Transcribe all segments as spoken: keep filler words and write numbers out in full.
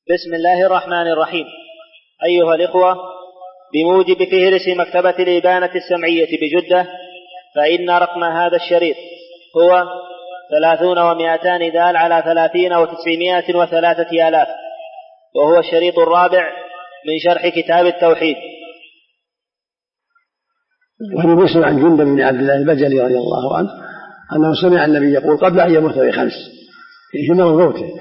بسم الله الرحمن الرحيم. أيها الإخوة، بموجب فهرس مكتبة الإبانة السمعية بجدة، فإن رقم هذا الشريط هو ثلاثون ومائتان دال على ثلاثين وتسعمائة وثلاثة آلاف، وهو الشريط الرابع من شرح كتاب التوحيد. وفي مسلم عن جندب بن عبد الله البجلي رضي الله عنه أنه سمع النبي يقول قبل أن يموت بخمس في مرض موته: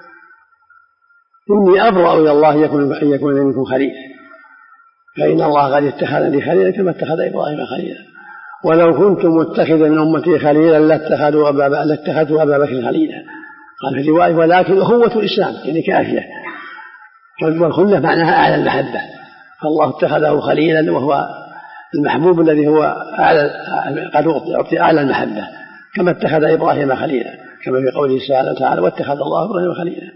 إني أبرأ إلى الله أن يكون منكم خليل، فإن الله قد اتخذني خليلا كما اتخذ إبراهيم خليلا، ولو كنت متخذا من أمتي خليلا لاتخذوا أبا لاتخذوا أبا بكر خليلا. قال في رواية: ولكن أخوة الإسلام يعني كافية، والخلة معناها أعلى المحبة، فالله اتخذه خليلا وهو المحبوب الذي هو أعلى، قد أعطي أعلى المحبة، كما اتخذ إبراهيم خليلا، كما في قوله سبحانه وتعالى: واتخذ الله إبراهيم خليلا.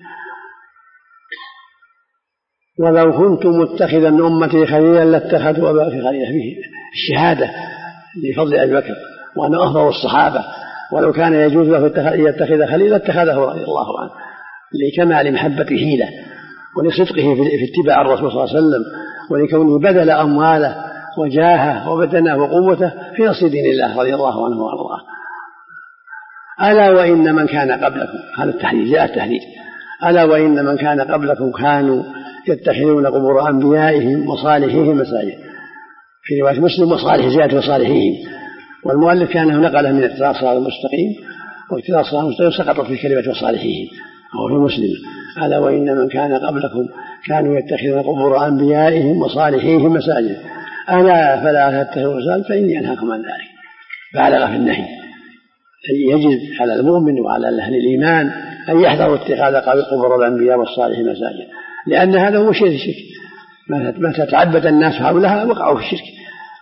ولو كنت متخذا من أمتي خليلا لاتخذوا أبا بكر خليلا، فيه الشهادة لفضل أبي بكر وأنه أفضل الصحابة، ولو كان يجوز له أن يتخذ خليلا اتخذه رضي الله عنه لكمال محبته له ولصدقه في اتباع الرسول صلى الله عليه وسلم، ولكونه بذل أمواله وجاهه وبدنه وقوته في نصر دين الله رضي الله عنه وارضاه. ألا وإن من كان قبلكم، هذا التحديث جاء التحديث: ألا وإن من كان قبلكم كانوا يتخذون قبور أنبيائهم وصالحيهم مساجد. في رواية مسلم: وصالح زيادة وصالحيهم. والمؤلف كانه نقله من اقتضاء الصراط المستقيم، واقتضاء الصراط المستقيم سقطت في كلمة وصالحيهم، وهو في مسلم: ألا وإن من كان قبلكم كانوا يتخذون قبور أنبيائهم وصالحيهم مساجد ألا فلا تتخذوا مساجد فإني أنهاكم عن ذلك. بالغ في النهي. يجب على المؤمن وعلى أهل الإيمان أن يحذروا اتخاذ قبور الأنبياء والصالحين مساجد، لأن هذا هو شيء الشرك. ما تتعبد الناس حولها وقعوا في الشرك.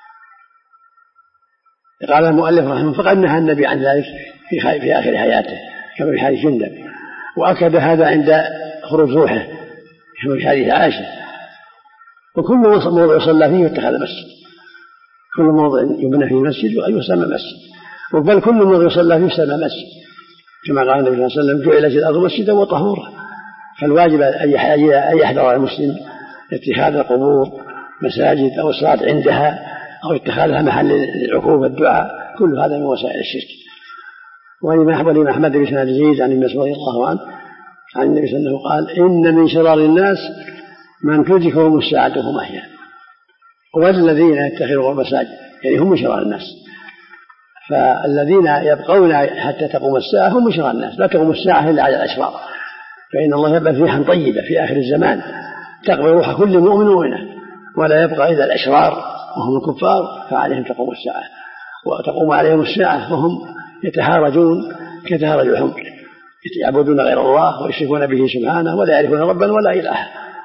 قال المؤلف رحمه الله: فقد نهى النبي عن ذلك في آخر حياته كما في حديث جندب، وأكد هذا عند خروج روحه كما في حديث عائشة. وكل موضع يصلى فيه يتخذ مسجد، كل موضع يبنى فيه مسجد ويسمى مسجد، وبل كل موضع يصلى فيه يسمى مسجد، كما قال النبي صلى الله عليه وسلم: جعلت الأرض مسجدا وطهورا. فالواجب أن يحذر المسلم اتخاذ القبور مساجد أو الصلاة عندها أو اتخاذها محل العكوف والدعاء، كل هذا من وسائل الشرك. ولما أحمد بن سعد زيد عن النبي رضي الله عنه عن النبي صلى الله عليه وسلم قال: إن من شرار الناس من تدركهم الساعة وهم أحياء. والذين يتخذون المساجد يعني هم من شرار الناس، فالذين يبقون حتى تقوم الساعة هم من شرار الناس. لا تقوم الساعة إلا على الأشرار، فإن الله يبقى ريحا طيبة في آخر الزمان تقبل روح كل مؤمن مؤمنة، ولا يبقى إلا الأشرار وهم الكفار، فعليهم تقوم الساعة، وتقوم عليهم الساعة وهم يتهارجون كتهارج الحمر، يعبدون غير الله ويشركون به سبحانه ولا يعرفون ربا ولا إله.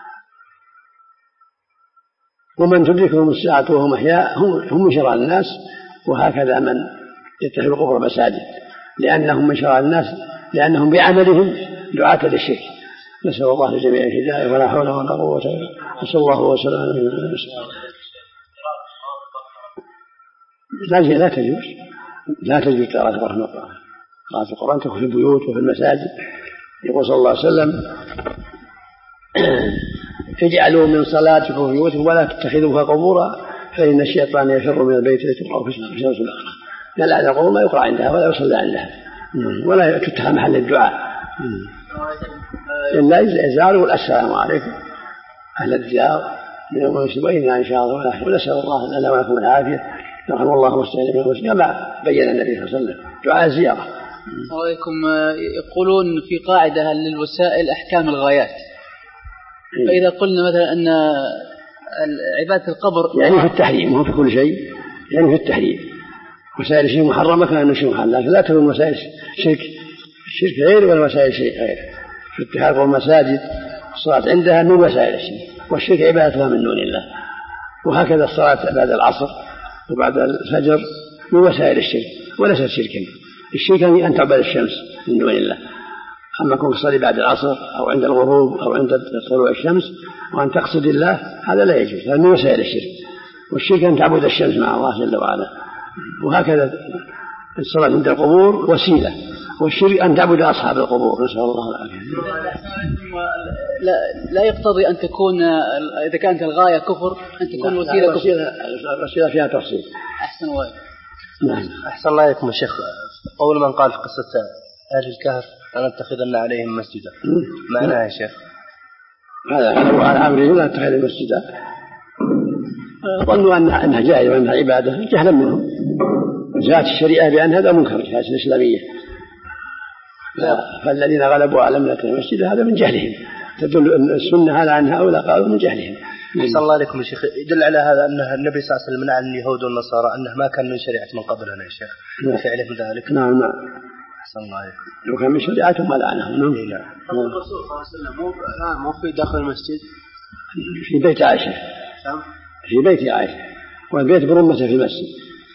ومن تدركهم الساعة وهم أحياء هم من شرار الناس. وهكذا من يتخذ القبور مساجد لأنهم من شرار الناس، لأنهم بعملهم دعاة للشرك. نسأل الله لجميع الهداية ولا حول ولا قوة إلا بالله. صلى الله وسلم على نبينا محمد. لا تجوز لا تجوز قراءة القرآن. قراءة القرآن تكون في البيوت وفي المساجد. يقول صلى الله عليه وسلم: اجعلوا من صلاتكم في بيوتكم ولا تتخذوها قبورا فإن الشيطان يفر من البيت لتقرأ في الشمس الآخرة. لا لا القبور ما يقرأ عندها ولا يصلى عندها ولا تتخذ محل الدعاء إلا إزار والسلام عليكم أهل الديار من المسلمين إن شاء الله. ونسأل الله لنا ولكم العافية. رحم الله مستعين من المسلمين كما بين النبي صلى الله عليه وسلم دعاء الزيارة. عليكم. يقولون في قاعدة للوسائل أحكام الغايات، فإذا قلنا مثلا أن عبادة القبر يعني في التحريم وهو في كل شيء، يعني في التحريم وسائل شيء محرمة كان شيء محرم، لكن لا تكون وسائل شرك الشرك غير ولا وسائل شيء غير. في اتخاذ المساجد الصلاة عندها من وسائل الشرك، والشرك عبادتها من دون الله. وهكذا الصلاة بعد العصر وبعد الفجر من وسائل الشرك وليس شركا. الشرك أن تعبد الشمس من دون الله، أما كونك تصلي بعد العصر أو عند الغروب أو عند طلوع الشمس وأن تقصد الله هذا لا يجوز، هذا من وسائل الشرك. والشرك أن تعبد الشمس مع الله جل وعلا. وهكذا الصلاة عند القبور وسيلة، والشرك أن تعبد أصحاب القبور. نسأل الله العافية. لا, لا يقتضي أن تكون إذا كانت الغاية كفر أن تكون وسيلة كفر. وسيلة فيها تفصيل. أحسن وايد. نعم. أحسن الله عليكم يا شيخ. قول من قال في قصة أهل الكهف أن نتخذن عليهم مسجدا معناها يا شيخ؟ هذا هذا أمر لا نتخذ مسجدا. ظنوا أنها أنها جائزة وأنها عبادة جهلا منهم. جاءت الشريعة بأن هذا منكر في الشريعة الإسلامية. فالذين غلبوا على أن نتخذ مسجدا هذا من جهلهم. تدل أن السنة على أن هؤلاء قالوا من جهلهم. أحسن الله عليكم يا شيخ. يدل على هذا أن النبي صلى الله عليه وسلم منع اليهود والنصارى أنه ما كان من شريعة من قبلنا يا شيخ. فعله ذلك. نعم نعم. أحسن الله عليكم. لو كان من شريعتهم ما لعنهم. نعم. الرسول صلى الله عليه وسلم مو الآن مو في داخل المسجد. في بيت عائشة. نعم. في بيت عائشة. والبيت برمته في المسجد.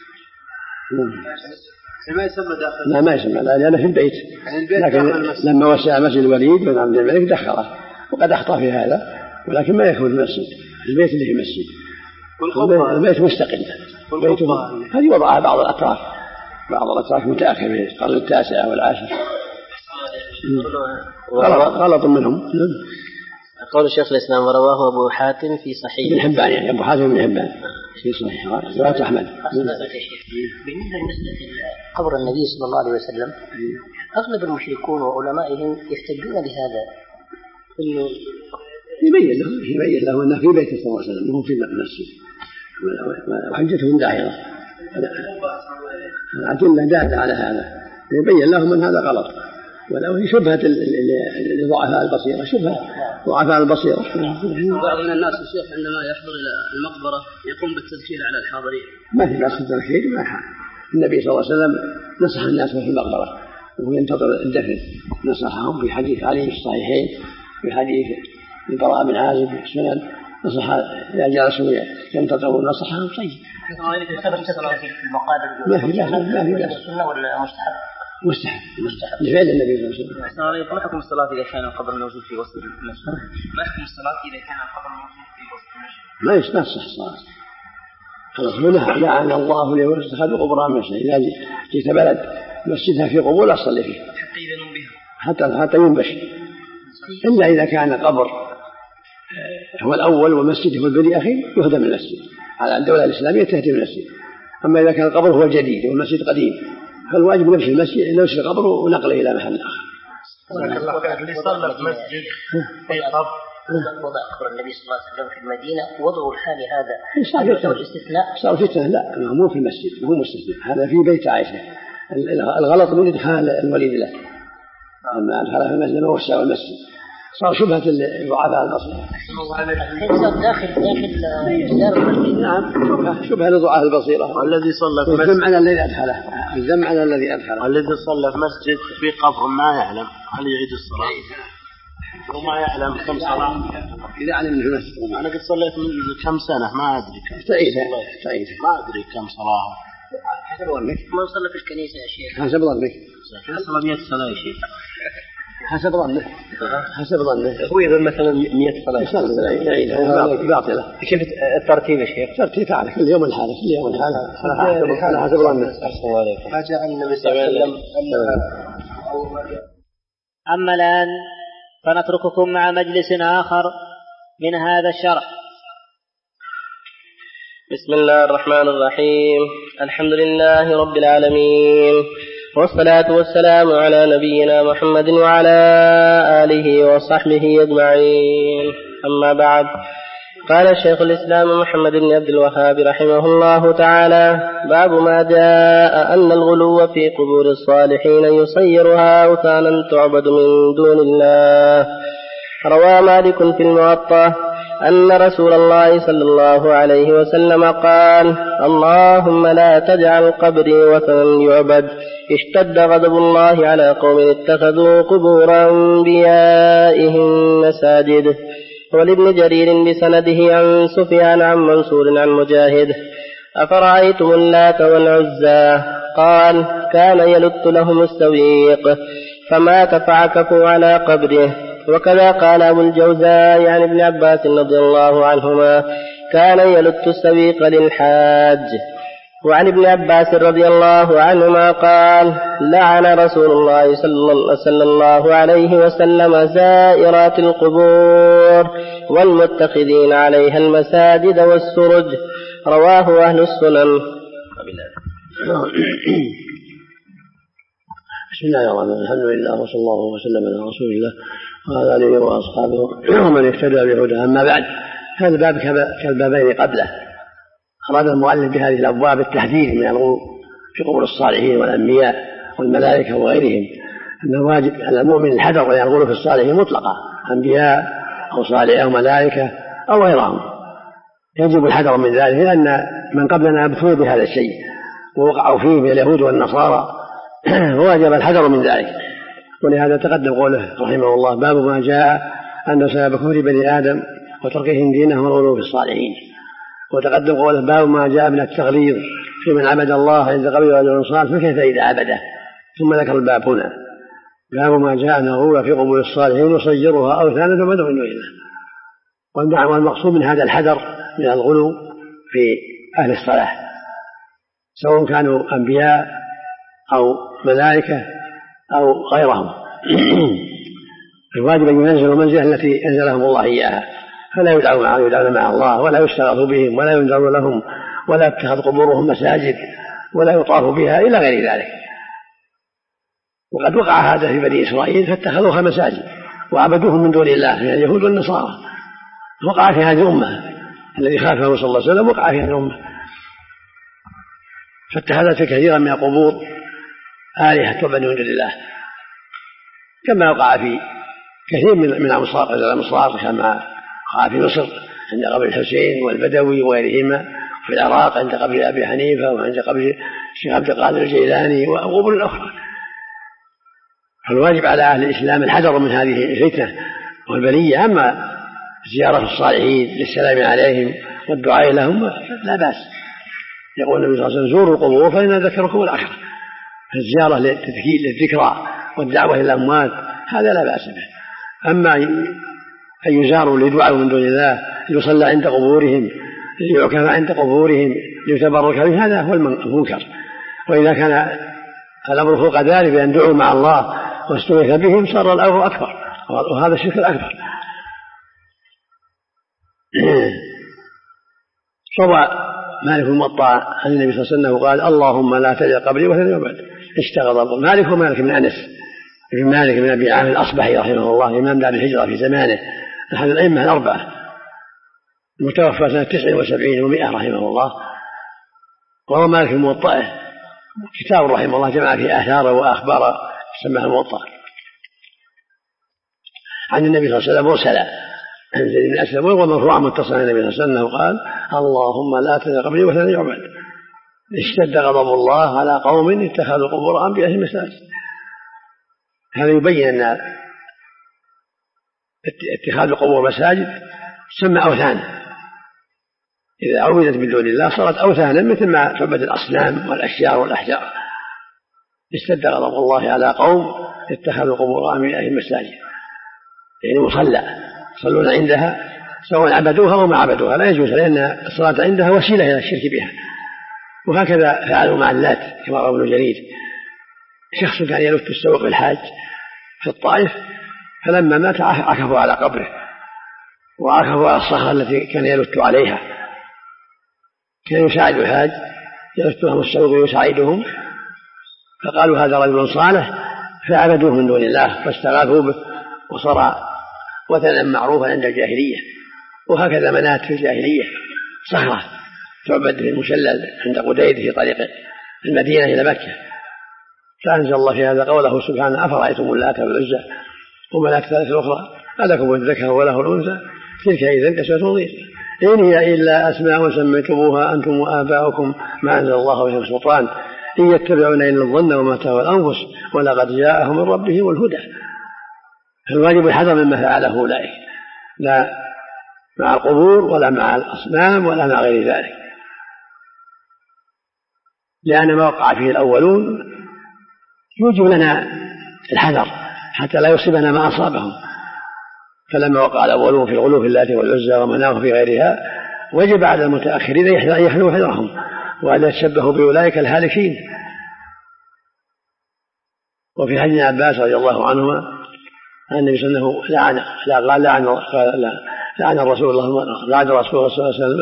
ما يسمى داخل. لا ما يسمى لا لأنه في البيت. يعني البيت لكن داخل المسجد. لما وسع مسجد الوليد بن عبد الملك دخله وقد أخطأ في هذا ولكن ما يكون المسجد. البيت اللي في المسجد. البيت مستقل. هذه وضعها بعض الأطراف. بعض الأطراف متأخر في القرن التاسع والعاشر. غلط غلط منهم. قول الشيخ الإسلام ورواه أبو حاتم في صحيح ابن حبان يعني أبو حاتم بن حبان في صحيح رواية أحمد. بالنسبة لقبر النبي صلى الله عليه وسلم أغلب المشركون وعلمائهم يحتجون لهذا إنه يبين له يبين له أنه في بيت صلى الله عليه وسلم وهو في المسجد وحجتهم داهرة. الأدلة دالة على هذا يبين لهم أن هذا غلط ولو هي شبهة لضعفاء البصيرة شبهة ضعفاء البصيرة. بعض من الناس الشيخ عندما يحضر إلى المقبرة يقوم بالتذكير على الحاضرين. ما في بأس التذكير ما حال. النبي صلى الله عليه وسلم نصح الناس في المقبرة وهو ينتظر الدفن نصحهم في حديث علي في الصحيحين في حديث البراء بن عازب في السنن نصح إذا جلسوا ينتظرون نصحهم طيب. ما في بأس ما في بأس. السنة ولا مستحب؟ مستحب مستحب لفعل النبي صلى الله عليه وسلم. أحسن عليكم. ما حكم الصلاة إذا كان القبر موجود في وسط المسجد؟ ما حكم الصلاة إذا كان القبر موجود في وسط المسجد؟ ما يصح الصلاة. خلاص هنا لعن الله اليهود اتخذوا قبورها مسجد. إذا جئت بلد مسجدها في قبور لا تصلي فيه. حتى يذنوا بها. حتى حتى ينبش. إلا إذا كان قبر هو الأول والمسجد هو البني أخي يهدم المسجد. على الدولة الإسلامية تهدم المسجد. أما إذا كان القبر هو الجديد والمسجد قديم فالواجب نبش المسجد نبش القبر ونقله إلى محل آخر. اللي صلى في مسجد في قبر وضع قبر النبي صلى الله عليه وسلم في المدينة وضعوا الحال هذا صار الاستثناء. صار فتنة لا مو في المسجد مو مستثناء هذا في بيت عائشة. الغلط من إدخال الوليد له أما أدخله في المسجد ما وسع المسجد صار شبهة لضعفاء البصيرة. داخل داخل جدار المسجد. نعم شبهة لضعفاء البصيرة. الذي صلى في مسجد الذم على الذي أدخله الذم على الذي أدخله. الذي صلى في مسجد في قبر ما يعلم هل يعيد الصلاة وما يعلم كم صلاة. إذا علم من المسجد. أنا قد صليت من كم سنة ما أدري كم. تعيدها تعيدها. ما أدري كم صلاة. حسب ظنك. ما صلى في الكنيسة يا شيخ. حسب ظنك. حسب مئة سنة يا شيخ. حسب ظنه حسب ظنه هو يقول مثلا مئة صلاة يعيدها باطلة. كيف الترتيب يا شيخ؟ ترتيب تعرف كل يوم الحالة كل يوم الحالة على حسب ظنه. ما جاء النبي صلى الله عليه وسلم. أما الآن فنترككم مع مجلس آخر من هذا الشرح. بسم الله الرحمن الرحيم. الحمد لله رب العالمين والصلاة والسلام على نبينا محمد وعلى آله وصحبه أجمعين. أما بعد قال الشيخ الإسلام محمد بن عبد الوهاب رحمه الله تعالى باب ما جاء أن الغلو في قبور الصالحين يصيرها أوثانا تعبد من دون الله. روى مالك في الموطأ أن رسول الله صلى الله عليه وسلم قال اللهم لا تجعل قبري وثنا يعبد اشتد غضب الله على قوم اتخذوا قبور أنبيائهم مساجد. ولابن جرير بسنده عن سفيان عن منصور عن مجاهد أفرأيتم اللات والعزى قال كان يلت لهم السويق فمات فعكفوا على قبره. وكذا قال أبو الجوزاء عن ابن عباس رضي الله عنهما كان يلت السويق للحاج. وعن ابن عباس رضي الله عنهما قال لعن رسول الله صلى الله عليه وسلم زائرات القبور والمتخذين عليها المساجد والسرج. رواه أهل السنن. بسم الله الرحمن الرحيم. الحمد لله وصلى الله وسلم على رسول الله وعلى آله وأصحابه ومن اهتدى بهداه. أما بعد، هذا الباب كالبابين قبله. أراد المؤلف بهذه الأبواب التحذير من الغلو في قبور الصالحين والأنبياء والملائكة وغيرهم، أنه واجب على المؤمن الحذر ولا الغلو في الصالحين مطلقا، أنبياء أو صالحين أو ملائكة أو غيرهم، يجب الحذر من ذلك، لأن من قبلنا ابتلوا بهذا الشيء ووقعوا فيه من اليهود والنصارى، وواجب الحذر من ذلك. ولهذا تقدم قوله رحمه الله: باب ما جاء أن سبب كفر بني آدم وتركهم دينهم والغلو في الصالحين. وتقدم قوله: باب ما جاء من التغليظ في من عبد الله عند قبل والأنصار فكيف إذا عبده. ثم ذكر الباب هنا: باب ما جاء أن الغلو في قبور الصالحين وصيرها أوثانا فمدعوا من دونه. والمقصود من هذا الحذر من الغلو في أهل الصلاح، سواء كانوا أنبياء أو ملائكة أو غيرهم. الواجب أن ينزلوا المنزلة التي أنزلهم الله إياها، فلا يدعون مع يدعون مع الله، ولا يستغاث بهم، ولا ينذر لهم، ولا يتخذ قبورهم مساجد، ولا يطاف بها إلى غير ذلك. وقد وقع هذا في بني إسرائيل فاتخذوها مساجد وعبدوهم من دون الله من اليهود والنصارى. وقع في هذه الأمة الذي خالفه صلى الله عليه وسلم، وقع في هذه الأمة فاتخذت كثيرا من القبور آلهة تعبد من دون الله، كما وقع في كثير من من أمصار الأمصار كما وقع في مصر عند قبر الحسين والبدوي وغيرهما، في العراق عند قبر أبي حنيفة، وعند قبر الشيخ عبد القادر الجيلاني وقبور أخرى. فالواجب على أهل الإسلام الحذر من هذه الفتنة والبلية. أما زيارة الصالحين للسلام عليهم والدعاء لهم لا بأس. يقول النبي صلى الله عليه وسلم: زوروا القبور فإن ذكركم الآخرة. الزيارة للذكرى والدعوة إلى الأموات هذا لا بأس به. أما أن يزاروا لدعاء من دون الله، ليصلى عند قبورهم، ليعكف عند قبورهم، ليتبرك به، هذا هو المنكر. وإذا كان الأمر فوق ذلك بأن دعوا مع الله واستغيث بهم صار الأمر أكبر، وهذا الشرك الأكبر. روى مالك الموطأ عن النبي صلى الله عليه وسلم قال: اللهم لا تجعل قبري وثنا يعبد. اشتغل مالك ومالك من أنس بن مالك من أبي عامر الأصبحي رحمه الله، إمام دار الهجرة في زمانه، أحد الأئمة الأربعة، المتوفى سنة تسع وسبعين ومائة رحمه الله. وروى مالك الموطأ كتاب رحمه الله جمع فيه آثار وأخبار سماه الموطأ عن النبي صلى الله عليه وسلم مرسلا عن زيد بن أسلم، ومرفوعا متصلا عن النبي صلى الله عليه وسلم قال: اللهم لا تجعل قبري وثنا يعبد. اشتد غضب الله على قوم اتخذوا قبور أنبيائهم مساجد. هذا يبين أن اتخاذ القبور مساجد سمى أوثان، إذا عبدت من دون الله صارت أوثانا مثل ما تعبد الأصنام والأشجار والأحجار. اشتد غضب الله على قوم اتخذوا قبور أنبيائهم مساجد، يعني مصلى يصلون عندها سواء عبدوها أو ما عبدوها، لا يجوز، لأن الصلاة عندها وسيلة إلى الشرك بها. وهكذا فعلوا مع اللات كما روى ابن جرير. شخص كان يلف السوق الحاج في الطائف، فلما مات عكفوا على قبره وعكفوا على الصخرة التي كان يلت عليها. كان يساعد الحاج، يلف لهم السوق ويساعدهم، فقالوا هذا رجل صالح، فعبدوه من دون الله فاستغاثوا به، وصار وثنا معروفا عند الجاهلية. وهكذا منات في الجاهلية صخرة تعبد في المشلل عند قديد في طريق المدينة إلى مكة. فأنزل الله في هذا قوله سبحانه: أفرأيتم اللات والعزى ومناة الثالثة الأخرى ألكم الذكر وله الأنثى تلك إذا قسمة ضيق إن هي إلا أسماء سميتموها أنتم وآباؤكم ما أنزل الله بها من سلطان إن يتبعون إلا الظن وما تهوى الأنفس ولقد جاءهم من ربهم الهدى. فالواجب الحذر مما فعله أولئك، لا مع القبور ولا مع الأصنام ولا مع غير ذلك، لأن ما وقع فيه الأولون يوجب لنا الحذر حتى لا يصيبنا ما أصابهم. فلما وقع الأولون في الغلو في اللات والعزى ومناه في غيرها، وجب على المتأخرين يحذروا حذرهم وأن يتشبهوا بأولئك الهالكين. وفي حديث عباس رضي الله عنهما أن النبي صلى الله عليه وسلم لعن لا لعن لعن رسول الله لعن رسول الله صلى الله عليه وسلم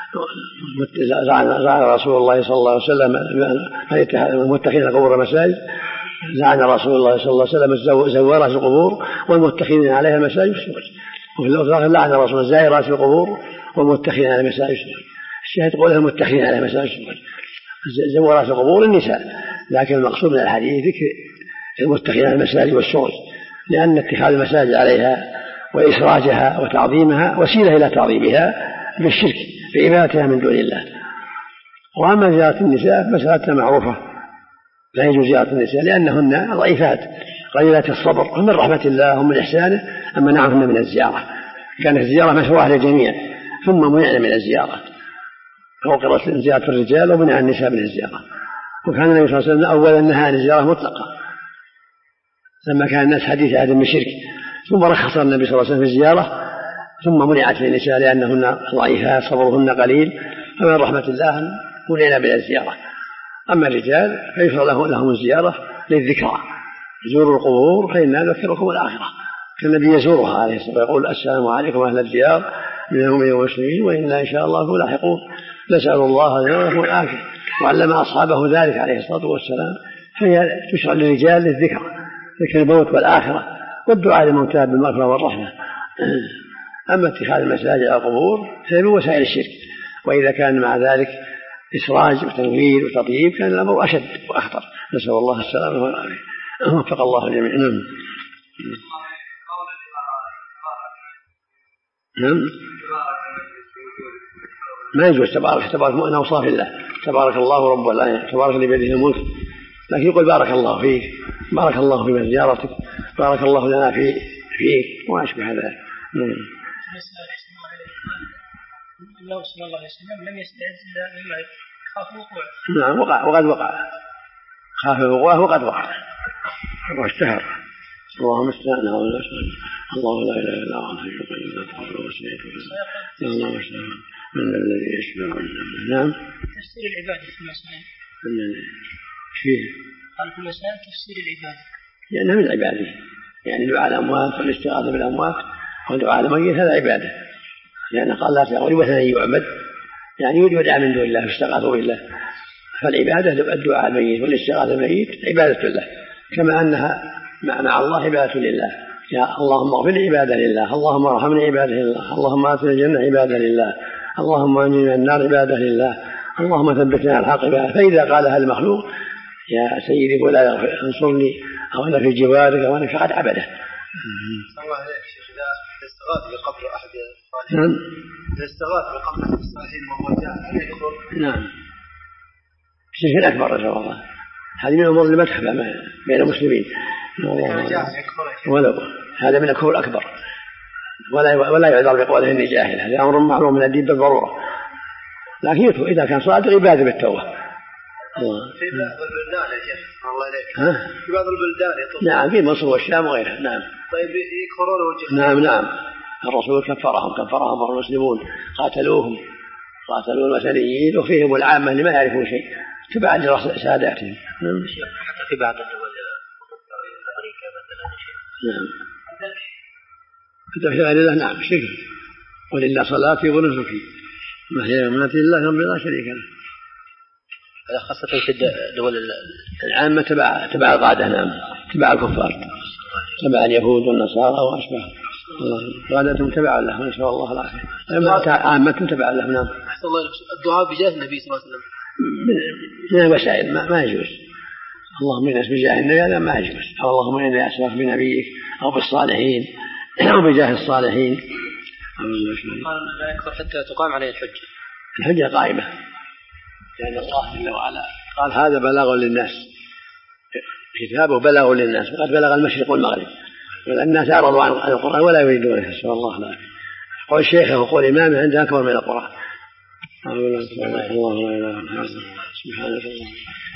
لعن رسول الله صلى الله عليه وسلم المتخذين القبور مساجد. لعن رسول الله صلى الله عليه وسلم زوارات القبور والمتخذين عليها مساجد. وفي اللفظ لعن رسول الله زائرات القبور والمتخذين عليها مساجد. الشاهد قولها المتخذين عليها مساجد زوارات القبور النساء، لكن المقصود من الحديث ذكر المتخذين على المساجد والسرج، لأن اتخاذ المساجد عليها وإسراجها وتعظيمها وسيلة إلى تعظيمها بالشرك بعبادتها من دون الله. وأما زيارة النساء مسألة معروفة، لا يجوز زيارة النساء لأنهن ضعيفات قليلات الصبر ومن رحمة الله ومن إحسانه أما نعمهن من الزيارة. كانت الزيارة مشروعة للجميع ثم منعنا من الزيارة، فوقرت زيارة الرجال ومنع النساء من الزيارة. وكان النبي صلى الله عليه وسلم أولا نهى عن الزيارة مطلقة لما كان الناس حديث عهد من شرك، ثم رخص النبي صلى الله عليه وسلم في الزيارة ثم منعت للنساء لأنهن ضعيفات صبرهن قليل، فمن رحمة الله منعنا من الزيارة. أما الرجال فيشرع لهم الزيارة للذكرى، زوروا القبور فإنها نذكركم الآخرة، كالنبي يزورها عليه الصلاة والسلام يقول السلام عليكم أهل الديار من المؤمنين والمسلمين وإنا إن شاء الله لاحقون، نسأل الله لنا والعافية. وعلم أصحابه ذلك عليه الصلاة والسلام، فهي تشرع للرجال للذكر، ذكر الموت والآخرة والدعاء للموتى بالمغفرة والرحمة. أما اتخاذ المساجد على القبور فهي من وسائل الشرك، وإذا كان مع ذلك إسراج وتنوير وتطيب كان الأمر أشد وأخطر، نسأل الله السلامة والعافية. وفق الله الجميع. نعم نعم ما يجوز تبارك تبارك من أوصاف الله، تبارك الله رب العالمين، تبارك الذي بيده الملك، لكن يقول بارك الله فيك، بارك الله في زيارتك، بارك الله لنا في فيك وما أشبه هذا. الله صلى الله عليه وسلم لم يستعد إلا مما خاف وقوع. نعم وقع وقد وقع، خاف وقوعه وقد وقع واشتهر. اللهم استعنا ولا استعنا، الله لا اله الا هو الحي القيوم لا تاخذه سنه ولا نوم، من الذي يشفع. نعم تفسير العباده في المسائل فيه قال في المسائل تفسير العباده لأنها من العباده، يعني دعاء الأموات والاستغاثة بالأموات ودعاء الميت هذا عباده، لأن قال لا تقول وثنا يعبد، يعني يدعى من دون الله فاستغاثوا بالله. فالعبادة الدعاء الميت والاستغاثة بالميت عبادة له، كما أنها مع الله عبادة لله. يا اللهم اغفر لي عبادة لله، اللهم ارحمني عبادة لله، اللهم آتنا الجنة عبادة لله، اللهم انجني من النار عبادة لله، اللهم ثبتنا على الحق عبادة. فإذا قالها المخلوق يا سيدي ولا انصرني أو أنا في جوارك أو أنا فقد عبده. الله عليك شيخ، إذا استغاث بقبر أحد نعم إذا استغاث بقبر أحد الصالحين وهو جاء هل يكفر؟ نعم شرك أكبر إن شاء الله، هذه من الأمور اللي ما تخفى بين المسلمين، ولو هذا من الكفر الأكبر، ولا ولا يعذر بقوله إني جاهل، هذا أمر معلوم من الدين بالضرورة، لكن يكفر إذا كان صادق عبادة بالتوبة. الله. في بعض البلدان يا شيخ الله عليك، في بعض البلدان يطلق. نعم في مصر والشام وغيرها. نعم. طيب يكفرون وجه. نعم نعم الرسول كفرهم كفرهم المسلمون، قاتلوهم قاتلوا الوثنيين وفيهم العامة اللي ما يعرفون شيء تبع لساداتهم. نعم. حتى في بعض الدول أمريكا مثلا شيء. نعم. فتح غير الله نعم شرك. ولله صلاتي ونسكي محياي ومماتي لله رب لا شريك له. خاصة في الدول العامة تبع تبع القادة. نعم تبع الكفار، تبع اليهود والنصارى وأشبه، قادتهم تبع له نسأل الله العافية، عامة تبع له. نعم. أحسن الله الدعاء بجاه النبي صلى الله عليه وسلم من الوسائل ما, ما يجوز. اللهم الناس بجاه النبي هذا ما يجوز، أو اللهم إني أسألك بنبيك أو بالصالحين أو بجاه الصالحين. قال لا يكفر حتى تقام عليه الحجة. الحجة قائمة، لأن الله جل وعلا قال هذا بلاغ للناس، كتابه بلاغ للناس وقد بلغ المشرق والمغرب، والناس أعرضوا عن القرآن ولا يريدونه. نسأل الله العافية. قول الشيخ وقول إمامه عندها أكبر من القرآن. الله لا إله إلا هو سبحانك الله.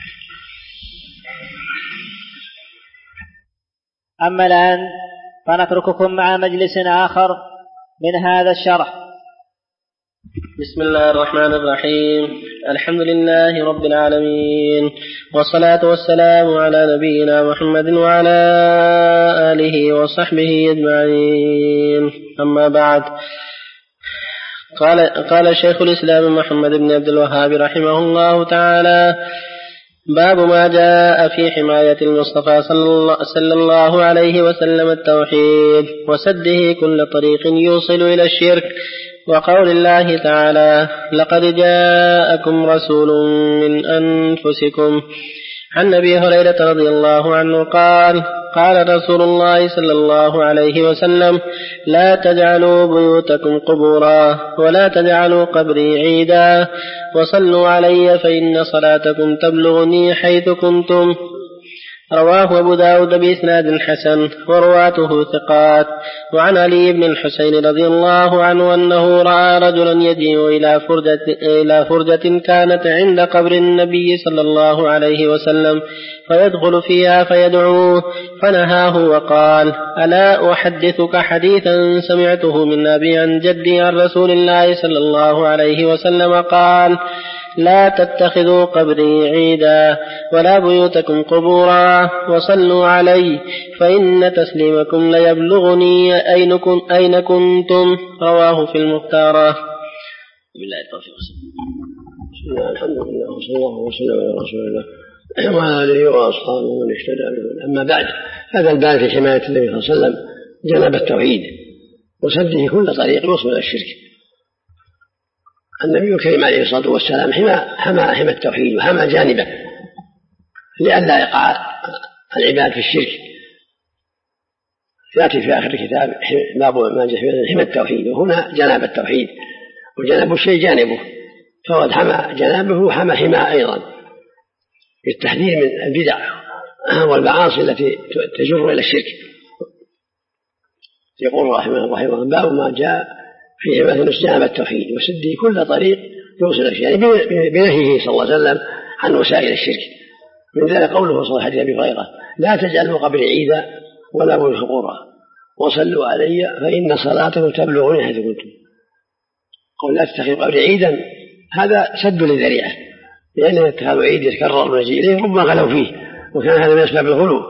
أما الآن فنترككم مع مجلس آخر من هذا الشرح. بسم الله الرحمن الرحيم. الحمد لله رب العالمين، والصلاة والسلام على نبينا محمد وعلى آله وصحبه أجمعين. أما بعد، قال قال شيخ الإسلام محمد بن عبد الوهاب رحمه الله تعالى: باب ما جاء في حماية المصطفى صلى الله عليه وسلم التوحيد وسده كل طريق يوصل إلى الشرك، وقول الله تعالى: لقد جاءكم رسول من أنفسكم. عن أبي هريرة رضي الله عنه قال: قال رسول الله صلى الله عليه وسلم: لا تجعلوا بيوتكم قبورا ولا تجعلوا قبري عيدا وصلوا علي فإن صلاتكم تبلغني حيث كنتم. رواه أبو داود بإسناد حسن ورواته ثقات. وعن علي بن الحسين رضي الله عنه أنه رأى رجلا يجيء إلى فرجة, إلى فرجة كانت عند قبر النبي صلى الله عليه وسلم فيدخل فيها فيدعوه، فنهاه وقال: ألا أحدثك حديثا سمعته من أبي عن جدي عن رسول الله صلى الله عليه وسلم قال: لا تتخذوا قبري عيدا ولا بيوتكم قبورا وصلوا علي فإن تسليمكم ليبلغني أين كنتم. رواه في المختارة. بالله التوفيق. بسم الله الحمد لله وصلى الله وسلم على رسول الله وعلى آله وأصحابه ومن اهتدى بهداه. أما بعد، هذا الباب في حماية النبي صلى الله عليه وسلم جنب التوحيد وسده كل طريق يوصل إلى الشرك. النبي الكريم عليه الصلاة والسلام حمى حمى حمى التوحيد وحمى جانبه لئلا يقع العباد في الشرك. يأتي في آخر الكتاب باب ما جاء في حمى التوحيد، وهنا جناب التوحيد، وجنب الشيء جانبه، فهو حمى جنابه وحمى حماه أيضا بالتحذير من البدع والمعاصي التي تجر إلى الشرك. يقول رحمه الله: باب ما جاء في حماية جناب التوحيد وسده كل طريق يوصل إلى الشرك، يعني بنهيه صلى الله عليه وسلم عن وسائل الشرك. من ذلك قوله صلى الله عليه وسلم: أبي هريرة: لا تجعلوا قبري عيدا ولا بيوتكم قبورا وصلوا علي فإن صلاتكم تبلغني حيث كنتم. قول لا تتخذوا قبري عيدا هذا سد للذريعة، لأن اتخاذ عيد يتكرر المجيء إليه ربما غلوا فيه، وكان هذا من أسباب الغلو.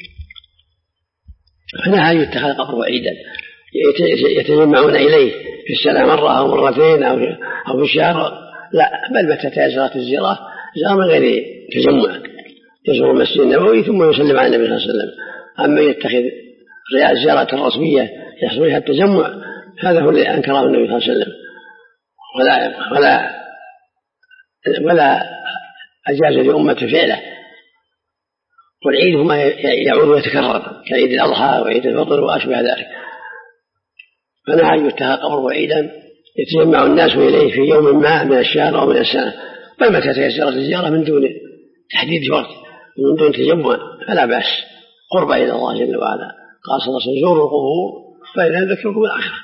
فنهى يتخذ قبره عيدا يتجمعون إليه في السنة مرة أو مرتين أو في الشهر، لا، بل متى تيسرت الزيارة زار من غير تجمع، يزور المسجد النبوي ثم يسلم على النبي صلى الله عليه وسلم. أما يتخذ الزيارة الرسمية يحصل فيها التجمع، هذا هو الذي أنكره النبي صلى الله عليه وسلم، ولا ولا ولا أجاز لأمة فعله. والعيد هما يعود ويتكرر كعيد الأضحى وعيد الفطر وأشبه ذلك. فنهى يتخذ قبره عيدا يتجمع الناس إليه في يوم ما من الشهر أو من السنة، بل متى تيسرت الزيارة من دون تحديد وقت ومن دون تجمع فلا بأس، قرب إلى الله جل وعلا. قال صلى الله عليه وسلم: زوروا القبور فإن ذكركم الآخرة.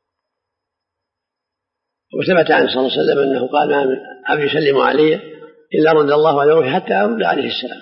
وثبت عن صلى الله عليه وسلم أنه قال: ما من عبد يسلم علي إلا رد الله عليه روحي حتى أرد عليه السلام.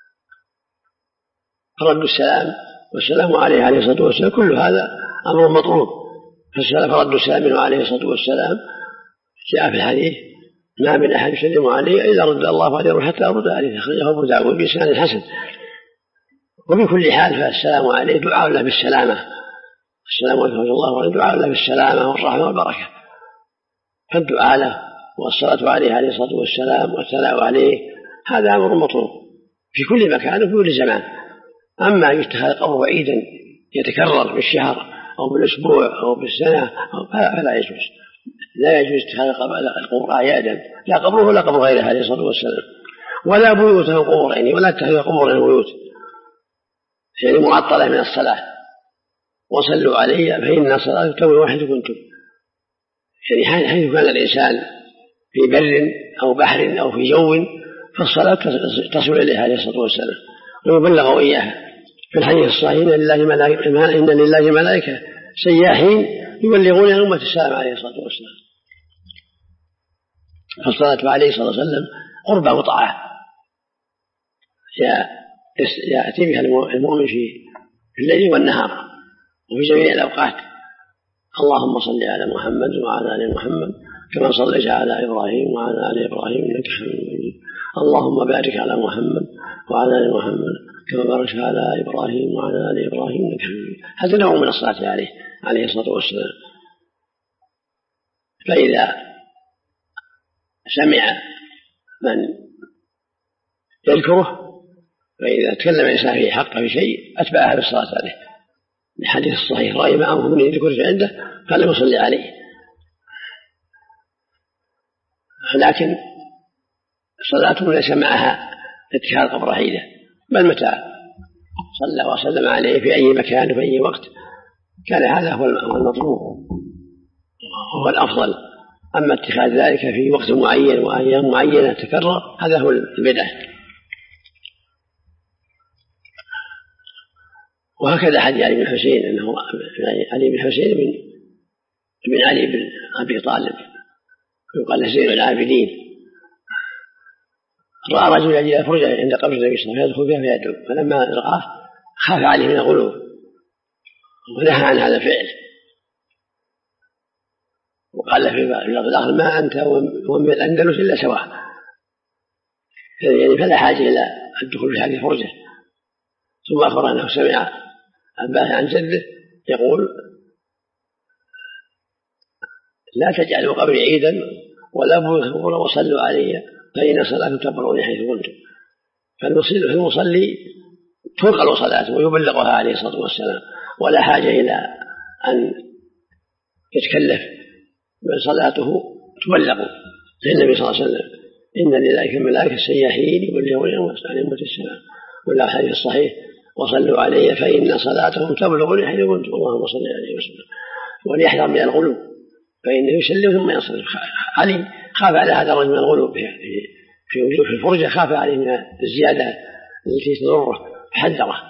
فرد السلام والسلام عليه عليه الصلاة والسلام كل هذا أمر مطلوب. فرد السلام منه عليه الصلاة والسلام جاء في الحديث: ما من أحد يسلم علي إلا رد الله عليه روحي حتى أرد عليه. أخرجه أبو داود بإسناد حسن. وبكل حال فالسلام عليه دعاء له بالسلامة، السلام عليكم ورحمة الله وبركاته دعاء له بالسلامة والرحمة والبركة. فالدعاء له والصلاة عليه عليه الصلاة والسلام والثناء عليه هذا أمر مطلوب في كل مكان وفي كل زمان. أما يتخذ قبره عيدا يتكرر بالشهر أو بالأسبوع أو بالسنة فلا يجوز، لا يجوز اتخاذ القبور أعيادا، لا قبره ولا قبر غيره عليه الصلاة والسلام، ولا بيوته قبور، يعني ولا اتخذ قبور البيوت يعني معطلة من الصلاة. وصلوا علي فإن صلاة تبلغ واحد كنتم، يعني حيث كان الإنسان في بر أو بحر أو في جو فالصلاة تصل إليه عليه الصلاة والسلام ويبلغوا إياها. في الحديث الصحيح: إن لله ملائكة, إن لله ملائكة سياحين يبلغون الأمة السلام عليه الصلاة والسلام. فالصلاة عليه الصلاة والسلام قربة وطاعة يأتي بها المؤمن في الليل والنهار وفي جميع الأوقات. اللهم صل على محمد وعلى آل محمد كما صليت على إبراهيم وعلى آل إبراهيم إنك حميد مجيد. اللهم بارك على محمد وعلى آل محمد كما باركت على إبراهيم وعلى آل إبراهيم إنك حميد مجيد. هذا نوع من الصلاة عليه عليه الصلاة والسلام. فإذا سمع من يذكره، فإذا تكلم الإنسان في حقه بشيء أتبعها بالصلاة عليه، الحديث الصحيح رأي ما أمر من يذكر عنده فلم يصلي عليه. لكن صلاته ليس معها اتخاذ قبر عيده، بل متى صلى وسلم عليه في أي مكان وفي أي وقت كان هذا هو المطلوب وهو الأفضل. أما اتخاذ ذلك في وقت معين وأيام معينة تكرر هذا هو البدعة. وهكذا حديث علي بن الحسين أنه علي بن الحسين بن, بن علي بن أبي طالب يقال له زين العابدين، رأى رجل يجد فرجة عند قبر النبي صلى الله عليه وسلم يدخل فيها فيدعو، فلما رآه خاف عليه من الغلو ونهى عن هذا الفعل، وقال له في اللفظ الآخر ما أنت ومن الأندلس إلا سواء، يعني فلا حاجة إلى الدخول في هذه الفرجة. ثم أخبر أنه سمع أباه عن جده يقول لا تجعلوا قبري عيدا ولا بوثقوا وصلوا علي فإن صلاة تبروني حيث كنتم. فالمصلي تنقل صلاته ويبلغها عليه الصلاة والسلام، ولا حاجة إلى أن يتكلف، بل صلاته تبلغ. النبي صلى الله عليه وسلم إن لله ملائكة سياحين يبلغون عن أمة السلام، ولا حديث الصحيح وصلوا علي فإن صلاتهم تبلغني حيث كنتم اللهم صل عليه وسلم. وليحذر من الغلو فإنه يسلم ثم ينصرف. علي خاف على هذا الرجل من الغلو في وجوه الفرجة، خاف عليه من الزيادة التي تضره فحذره،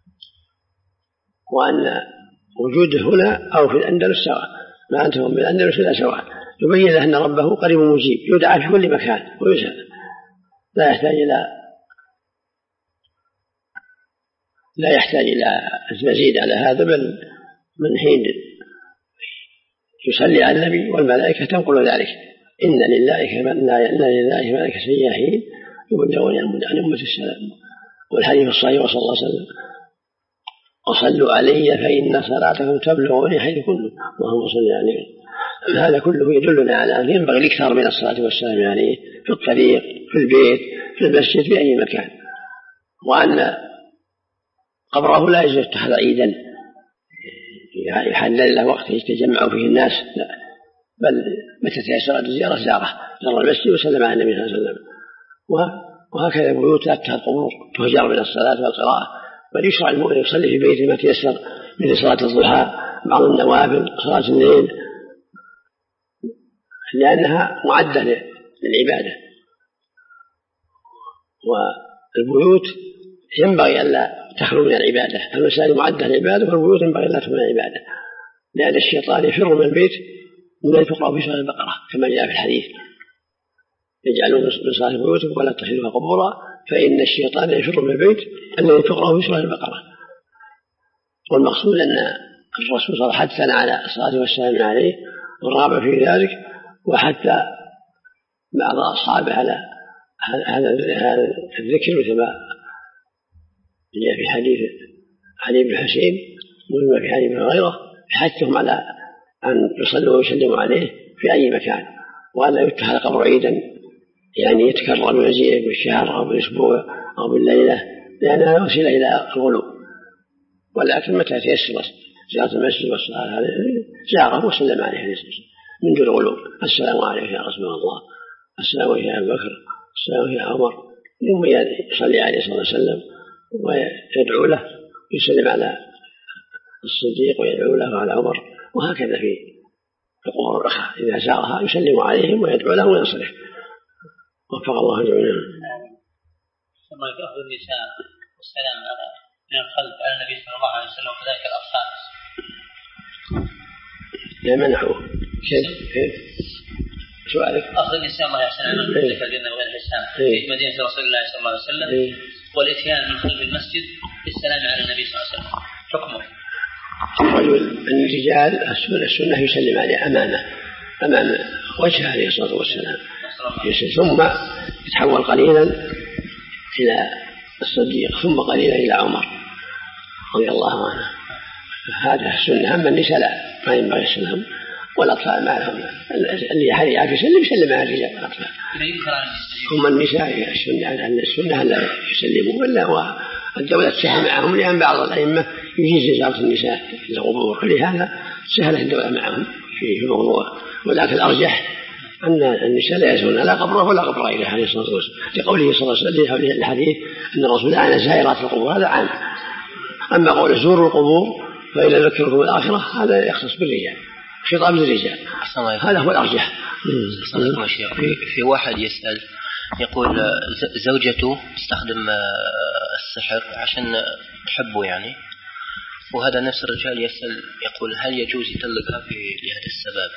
وأن وجوده هنا أو في الأندلس سواء، ما أنتم من الأندلس إلا سواء، يبين له أن ربه قريب مجيب يدعى في كل مكان ويسأل، لا يحتاج إلى لا يحتاج إلى المزيد على هذا، بل من حين يصلي على النبي والملائكة تنقل ذلك. إن لله إن لله ملائكة سياحين يبلغون عن أمة السلام. والحديث الصحيح وصلى الله عليه وسلم وصلوا علي فإن صلاتكم تبلغوني حيث كنتم اللهم صل عليه. هذا كله يدلنا على أن ينبغي الإكثار من الصلاة والسلام عليه في الطريق في البيت في المسجد في أي مكان، وأن قبره لا يجوز اتخذ عيدا يحلل له وقت يتجمع فيه الناس، لا، بل متى تيسرت الزيارة زاره زار المسجد وسلم على النبي صلى الله عليه وسلم. وهكذا البيوت لا تتخذ قبور تهجر من الصلاة والقراءة، بل يشرع المؤمن يصلي في بيته ما تيسر مثل صلاة الضحى، بعض النوافل، صلاة الليل، لأنها معدة للعبادة. والبيوت ينبغي ألا تخلو من العبادة، المساجد معدة للعبادة والبيوت ينبغي ألا تخلو من العبادة، لأن الشيطان يفر من البيت من يقرأ في سورة البقرة كما جاء في الحديث يجعلوا من صلاة بيوتكم ولا تتخذوها قبورا فإن الشيطان يفر من البيت الذي تقرأ في سورة البقرة. والمقصود أن الرسول صلى الله عليه وسلم حثنا على الصلاة والسلام عليه والرغبة في ذلك، وحتى بعض أصحابه على هذا الذكر مثل ما جاء في حديث علي بن الحسين وما في حديث غيره يحثهم على أن يصلوا ويسلموا عليه في أي مكان، وألا يتخذ قبر عيدا يعني يتكرر من زينه بالشهر أو بالأسبوع أو بالليلة، لأنها وسيلة إلى الغلو. ولكن متى تيسر زيارة المسجد والصلاة عليه زاره وسلم عليه من دون غلو. السلام عليك يا رسول الله، السلام عليك يا أبي بكر، السلام عليك يا عمر، ثم يصلي عليه صلى الله عليه وسلم ويدعو له ويسلم على الصديق ويدعو له وعلى عمر، وهكذا في القبور الأخرى إذا زارها يسلم عليهم ويدعو له وينصرف. وفق الله جميعا. ثم يأخذ النساء والسلام على من القلب على النبي صلى الله عليه وسلم وكذلك الأصحاب لا منعه كيف كيف سؤالك؟ أخذ النساء الله يحسن عنه من الجنة وغير الإسلام في مدينة رسول الله صلى الله عليه وسلم والإتيان من خلف المسجد بالسلام على النبي صلى الله عليه وسلم حكمه؟ الرجل الرجال السنة السنة يسلم عليه أمامه أمام وجهه عليه الصلاة والسلام، ثم يتحول قليلا إلى الصديق، ثم قليلا إلى عمر رضي الله عنه. هذا السنة. أما النساء لا، ما ينبغي السلام، والأطفال ما لهم، اللي يعرف يسلم يسلم على الرجال والأطفال. هم النساء السنة لا يسلموا، ولا والدولة تسهل معهم، لأن بعض الأئمة يجيز إزارة النساء إلى القبور، لهذا سهلت الدولة معهم في الموضوع. ولكن الأرجح أن النساء لا يزورن لا قبره ولا قبر غيره عليه الصلاة والسلام، لقوله صلى الله عليه وسلم في الحديث أن الرسول لعن زائرات القبور، هذا عام. أما قول زوروا القبور فإذا ذكركم الآخرة هذا يختص بالرجال، خطاب للرجال، هذا هو الأرجح. في واحد يسأل يقول زوجته تستخدم السحر عشان تحبه يعني، وهذا نفس الرجال يسأل يقول هل يجوز يطلقها في لهذا السبب؟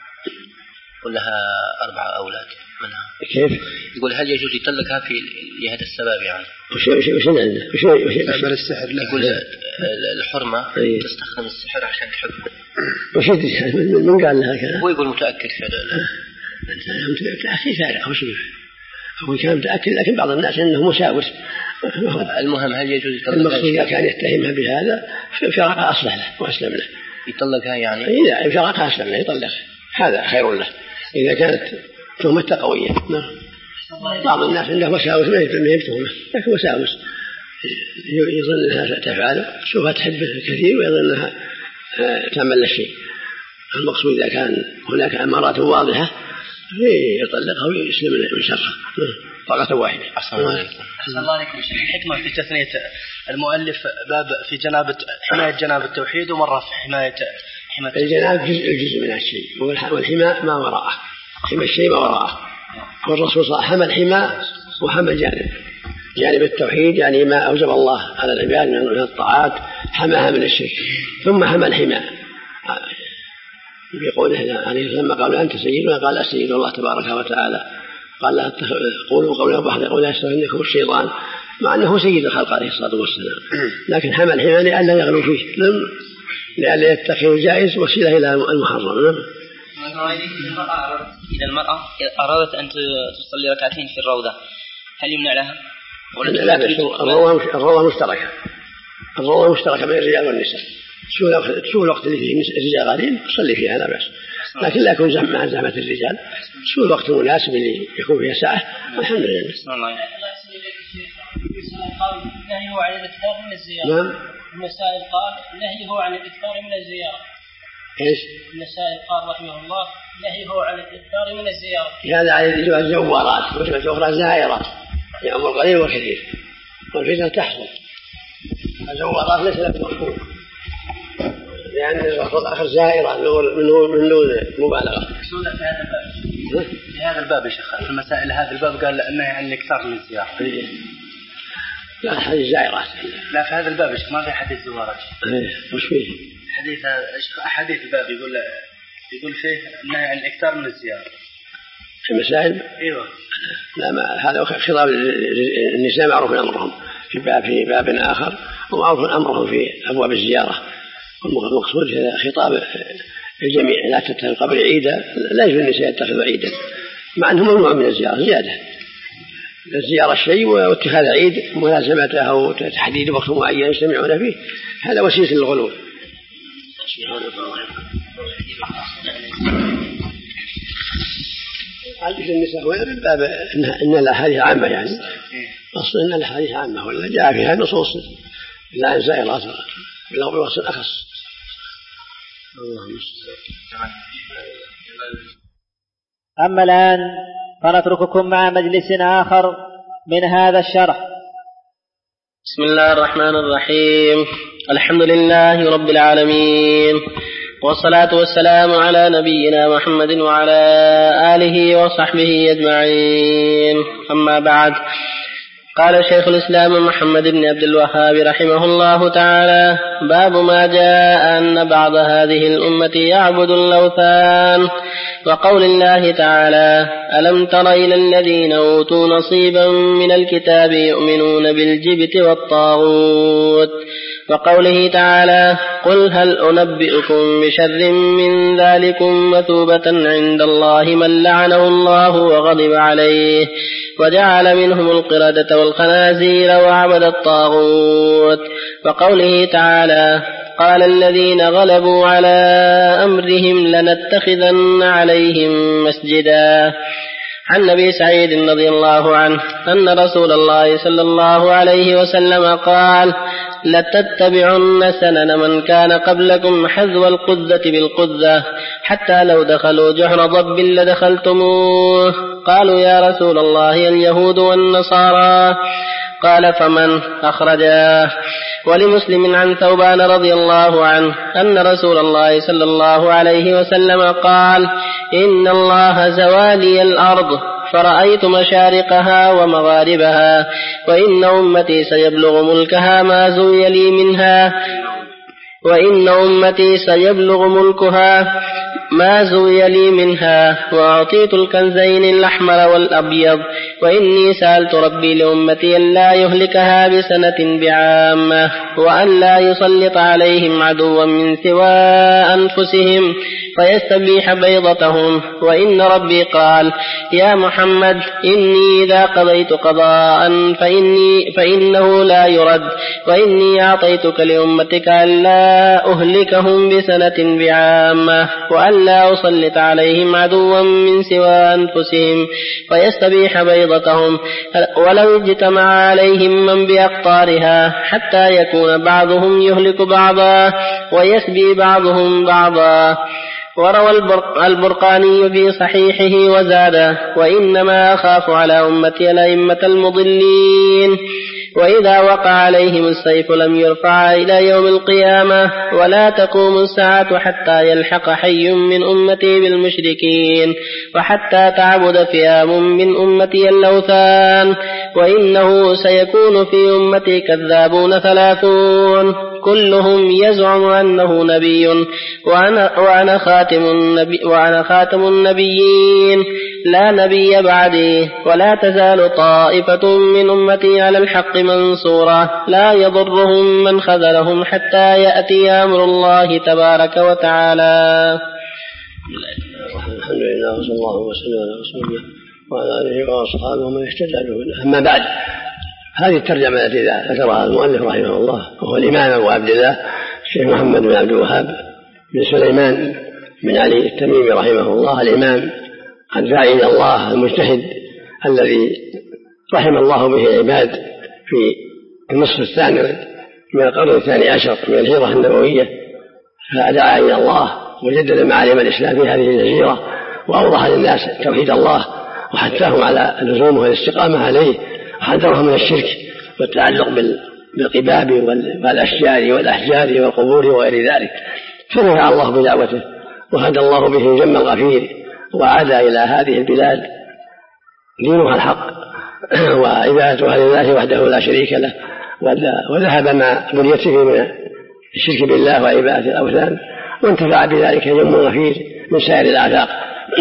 ولها أربعة أولاد منها. كيف؟ يقول هل يجوز يطلقها في لهذا السبب يعني؟ وش وش وش عنده؟ وش وش عمل السحر له؟ يقول الحرمة تستخدم السحر عشان تحبه. وش من قال لها كذا؟ هو يقول متأكد في هذا. أنت أخي فارق وش هو كان متأكد، لكن بعض الناس أنه مساوس. المهم هل يجوز يطلقها؟ المقصود إذا كان يتهمها بهذا فراقها أصلح له وأسلم له. يطلقها يعني؟ إذا فراقها أسلم له يطلقها، هذا خير له إذا كانت تهمة قوية. بعض الناس عنده وساوس ما يهمه تهمة، لكن وساوس يظن أنها تفعله، شوفها تحبه كثير ويظن أنها تعمل الشيء. المقصود إذا كان هناك أمارات واضحة يطلقها ويسلم من شرها طلقة واحدة. أحسن الله عليكم. الحكمة في تثنية المؤلف باب في جنابة حماية جناب التوحيد، ومرة في حماية حماية الجناب جزء جزء من الشيء، والحماء ما وراءه، حمى الشيء ما وراءه. والرسول صلى الله عليه وسلم حمى الحماء وحمى الجانب، جانب التوحيد يعني ما أوجب الله على العباد من الطاعات حماها من الشرك، ثم حمى الحماء بقوله عليه السلام قال أنت سيدنا، قال السيد الله تبارك وتعالى، قال لا قولوا قولا واحدا يقول لا يستغنكم الشيطان، مع أنه سيد الخلق عليه الصلاة والسلام، لكن حمى الحماء لئلا يغلو فيه، لئلا يتخذ الجائز وسيلة إلى المحرم. إذا المرأة أرادت أن تصلي ركعتين في الروضة هل يمنع لها؟ لا بس الروضة مشتركة، الروضة مشتركة بين الرجال والنساء، شو الوقت اللي فيه الرجال غالين تصلي فيها لا بأس، لكن لا يكون زحمة مع زحمة الرجال، شو الوقت المناسب اللي يكون فيها ساعة الحمد لله. نهيه عن الإكثار من الزيارة. نعم. المسائل قال نهيه عن الإكثار من الزيارة. إيش؟ المسائل قال رحمه الله نهيه عن الإكثار من الزيارة. هذا على الجوارات والجوارات زائرات، يعني أمر قليل وكثير، والفتنة تحصل. الجوارات ليس لك مفهوم، لأن الوقت الآخر زائرة من من دون مبالغة. في هذا الباب يا شيخ في المسائل هذا الباب قال أنه يعني إكثار من الزيارة. لا حديث زائرات. لا في هذا الباب ما في حديث زوارات. إيه وش فيه؟ حديث أحاديث الباب يقول يقول فيه أنه يعني إكثار من الزيارة. في المسائل؟ أيوة. لا ما هذا خطاب النساء معروف أمرهم في باب في باب آخر، ومعروف أمرهم في أبواب الزيارة. والمقصود خطاب الجميع لا تتخذ القبر عيدا، لا يجوز النساء يتخذوا عيدا، مع أنه ممنوع من الزيارة زيادة. الزيارة الشيء واتخاذ عيد ملازمته أو تحديد وقت معين يجتمعون فيه هذا وسيلة للغلو. حديث النساء وين من باب إن الأحاديث عامة، يعني أصلا إن الأحاديث عامة ولا جاء فيها نصوص لا الزائرات بالله بوصل أخص. أما الآن فنترككم مع مجلس آخر من هذا الشرح. بسم الله الرحمن الرحيم. الحمد لله رب العالمين، والصلاة والسلام على نبينا محمد وعلى آله وصحبه أجمعين. أما بعد، قال شيخ الإسلام محمد بن عبد الوهاب رحمه الله تعالى: باب ما جاء أن بعض هذه الأمة يعبد الأوثان، وقول الله تعالى: ألم تر إلى الذين أوتوا نصيبا من الكتاب يؤمنون بالجبت والطاغوت وقوله تعالى قل هل أنبئكم بشر من ذلكم مثوبة عند الله من لعنه الله وغضب عليه وجعل منهم القردة والخنازير وعبد الطاغوت. وقوله تعالى قال الذين غلبوا على أمرهم لنتخذن عليهم مسجدا. عن أبي سعيد رضي الله عنه أن رسول الله صلى الله عليه وسلم قال لتتبعن سنن من كان قبلكم حذو القذة بالقذة حتى لو دخلوا جحر ضب لدخلتموه. قالوا يا رسول الله اليهود والنصارى؟ قال فمن؟ أخرجاه. ولمسلم عن ثوبان رضي الله عنه أن رسول الله صلى الله عليه وسلم قال إن الله زوالي الأرض فرأيت مشارقها ومغاربها وإن أمتي سيبلغ ملكها ما زوي لي منها وإن أمتي سيبلغ ملكها ما زوي لي منها وأعطيت الكنزين الأحمر والأبيض وإني سألت ربي لأمتي أن لا يهلكها بسنة بعامة وأن لا يسلط عليهم عدوا من سوى أنفسهم فيستبيح بيضتهم. وإن ربي قال يا محمد إني إذا قضيت قضاء فإني فإنه لا يرد وإني أعطيتك لأمتك أن لا أهلكهم بسنة بعامة وأن لا أسلط عليهم عدوا من سوى أنفسهم فيستبيح بيضتهم ولو اجتمع عليهم من بأقطارها حتى يكون بعضهم يهلك بعضا ويسبي بعضهم بعضا. وروى البرقاني في صحيحه وزاد وإنما أخاف على أمتي الأئمة المضلين وإذا وقع عليهم السيف لم يرفع إلى يوم القيامة ولا تقوم الساعة حتى يلحق حي من أمتي بالمشركين وحتى تعبد فئام من أمتي الأوثان وإنه سيكون في أمتي كذابون ثلاثون كلهم يزعم أنه نبي وأنا, وأنا, خاتم النبي وأنا خاتم النبيين لا نبي بعدي ولا تزال طائفة من أمتي على الحق منصورة لا يضرهم من خذلهم حتى يأتي أمر الله تبارك وتعالى. الحمد لله وصلى الله وسلم على رسول الله وعلى آله وأصحابه من اهتدى به. أما بعد، هذه الترجمة التي ذكرها المؤلف رحمه الله وهو الإمام أبو عبد الله الشيخ محمد بن عبد الوهاب بن سليمان بن علي التميمي رحمه الله، الإمام الداعي إلى الله المجتهد الذي رحم الله به العباد في النصف الثاني من القرن الثاني عشر من الهجرة النبوية، فدعا إلى الله وجدد معالم الإسلام في هذه الجزيرة وأوضح للناس توحيد الله وحثهم على اللزوم والاستقامة عليه وحذرهم من الشرك والتعلق بالقباب والأشجار والأحجار والقبور وغير ذلك، فنفع الله بدعوته وهدى الله به جم الغفير وعاد إلى هذه البلاد دينها الحق وعبادتها لله وحده لا شريك له، وذهب ما بنيت فيه من الشرك بالله وعبادة الأوثان وانتفع بذلك جم الغفير من سائر الآفاق.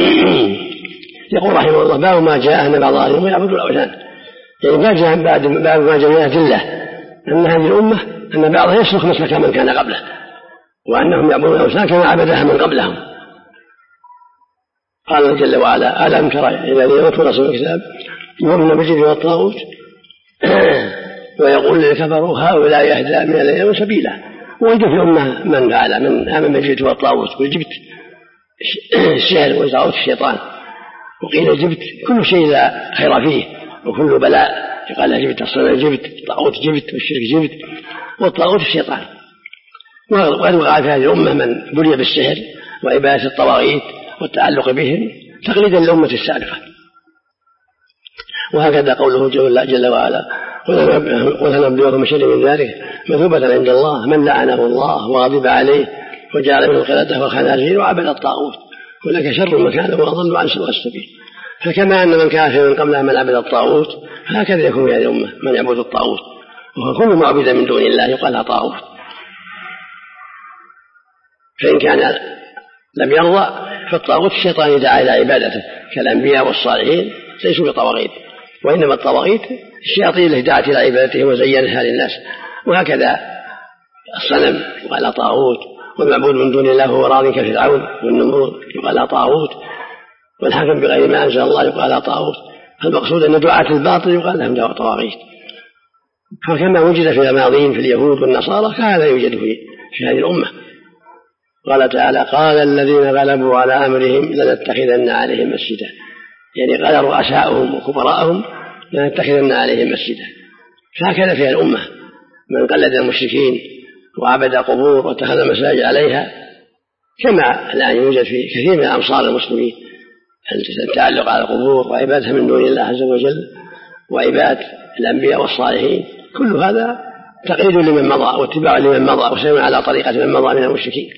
يقول رحمه الله باب ما جاء أن بعض الظالمين يعبدوا الأوثان، يعني ما جاء بعد ما جاء من أدلة أن هذه الأمة أن بعضها يسلك مسلك من كان قبله وأنهم يعبدون الأوثان كما عبدها من قبلهم. قال جل وعلا ألم ترى إلى الذين أوتوا رسول الكتاب يؤمنون بالجبت والطاغوت ويقول للكفروا هؤلاء أهدى من الذين سبيلا. ووجد في الأمة من فعل من آمن بالجبت والطاغوت، والجبت السحر والطاغوت الشيطان، وقيل الجبت كل شيء لا خير فيه وكل بلاء، قال جبت الصلاة جبت، الطاغوت جبت، والشرك جبت، والطاغوت الشيطان. وقد وقع في هذه الأمة من بلي بالسحر وعبادة الطواغيت والتعلق بهم تقليدا للأمة السابقة. وهكذا قوله جل وعلا قل نبئكم بشر من ذلك مثوبة عند الله من لعنه الله وغضب عليه وجعل منه القردة والخنازير وعبد الطاغوت ولك شر مكانه وأضل عن سواء السبيل. فكما أن من كان من قبلها من عبد الطاغوت هكذا يكون في هذه الأمة من يعبد الطاغوت، وهو كل معبد من دون الله يقال له طاغوت. فإن كان لم يرضى فالطاغوت الشيطان يدعى إلى عبادته كالأنبياء والصالحين ليسوا بطواغيت، وإنما الطواغيت الشياطين التي دعت إلى عبادته وزينها للناس. وهكذا الصنم يقال طاغوت، والمعبود من دون الله هو راض كفرعون والنمرود يقال طاغوت، والحكم بغير ما أنزل الله يقال طاغوت. فالمقصود أن دعاة الباطل يقال لهم طواغيت. فكما وجد في الماضين في اليهود والنصارى كهذا يوجد في هذه الأمة. قال تعالى: قال الذين غلبوا على أمرهم لنتخذن عليهم مسجدا، يعني قال رؤساؤهم وكبراءهم لنتخذن عليهم مسجدا. فهكذا في الأمة من قلد المشركين وعبد قبور واتخذ مساجد عليها، كما الآن يوجد في كثير من أمصار المسلمين التعلق على القبور وعبادها من دون الله عز وجل وعباد الأنبياء والصالحين. كل هذا تقليد لمن مضى واتباع لمن مضى وسير على طريقة من مضى من المشركين.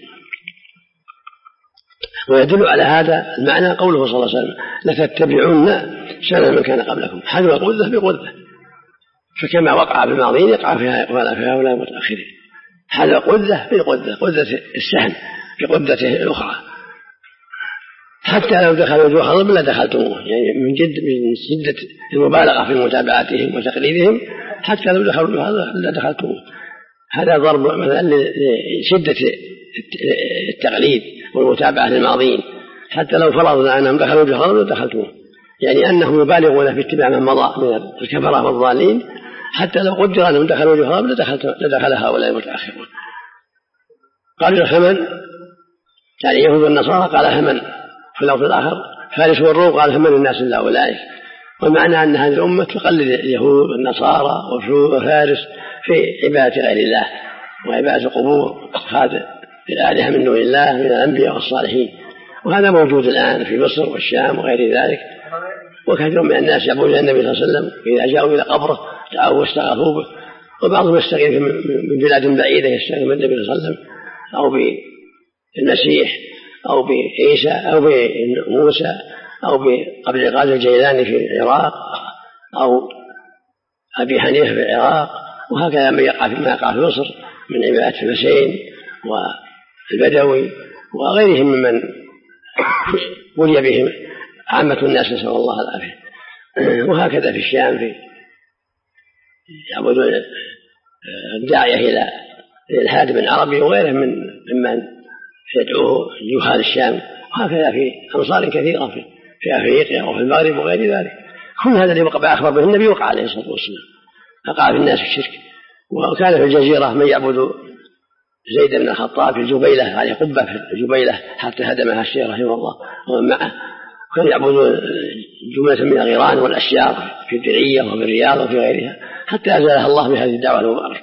ويدل على هذا المعنى قوله صلى الله عليه وسلم: لتتبعون سنن من كان قبلكم حذو قذة بقذة. فكما وقع بالماضين يقع في هؤلاء المتأخرين، حذو قذة بقذة، قذة السهم بقذته الأخرى، حتى لو دخلوا جوع خضب لدخلتموه، يعني من جد من شدة المبالغة في متابعتهم وتقليدهم، حتى لو دخلوا جوع خضب لدخلتموه. هذا ضرب مثلا لشدة التقليد والمتابعة للماضين، حتى لو فرضنا أنهم دخلوا جوع خضب لدخلتموه، يعني أنهم يبالغون في اتباع من مضى من الكفرة والضالين، حتى لو قدر أنهم دخلوا جوع خضب لدخل هؤلاء المتأخرون. قالوا الحمن يعني يهود النصارى قال همن، في اللفظ الآخر فارس والروم قال همن الناس إلا أولئك. والمعنى أن هذه الأمة تقلد اليهود والنصارى وفارس في عبادة غير الله وعبادة القبور واتخاذ الآلهة من دون الله من الأنبياء والصالحين. وهذا موجود الآن في مصر والشام وغير ذلك، وكثير من الناس يعبدون النبي صلى الله عليه وسلم إذا جاءوا إلى قبره دعوا واستغاثوا به، وبعضهم يستغيث من بلاد بعيدة يستغيث من النبي صلى الله عليه وسلم أو بالمسيح أو بعيسى أو بموسى أو بأبي القاسم الجيلاني في العراق أو أبي حنيفة في العراق. وهكذا ما يقع فيما يقع في مصر من عبادة الحسين والبدوي وغيرهم ممن ولي بهم عامة الناس نسأل الله العافية. وهكذا في الشام في يعبدون الداعية إلى الهادي بن عربي وغيرهم من ممن يدعوه جهال الشام. وهكذا في أمصار كثيرة في, في أفريقيا وفي المغرب وغير ذلك. كل هذا الذي وقع أخبر به النبي وقع عليه الصلاة والسلام، وقع في الناس الشرك. وكان في الجزيرة من يعبد زيد بن الخطاب في الجبيلة عليه قبة في الجبيلة حتى هدمها الشيخ رحمه الله ومن معه. كان يعبدون جملة من الغيران والأشجار في الدرية وفي الرياض وفي غيرها حتى أزالها الله بهذه الدعوة المباركة.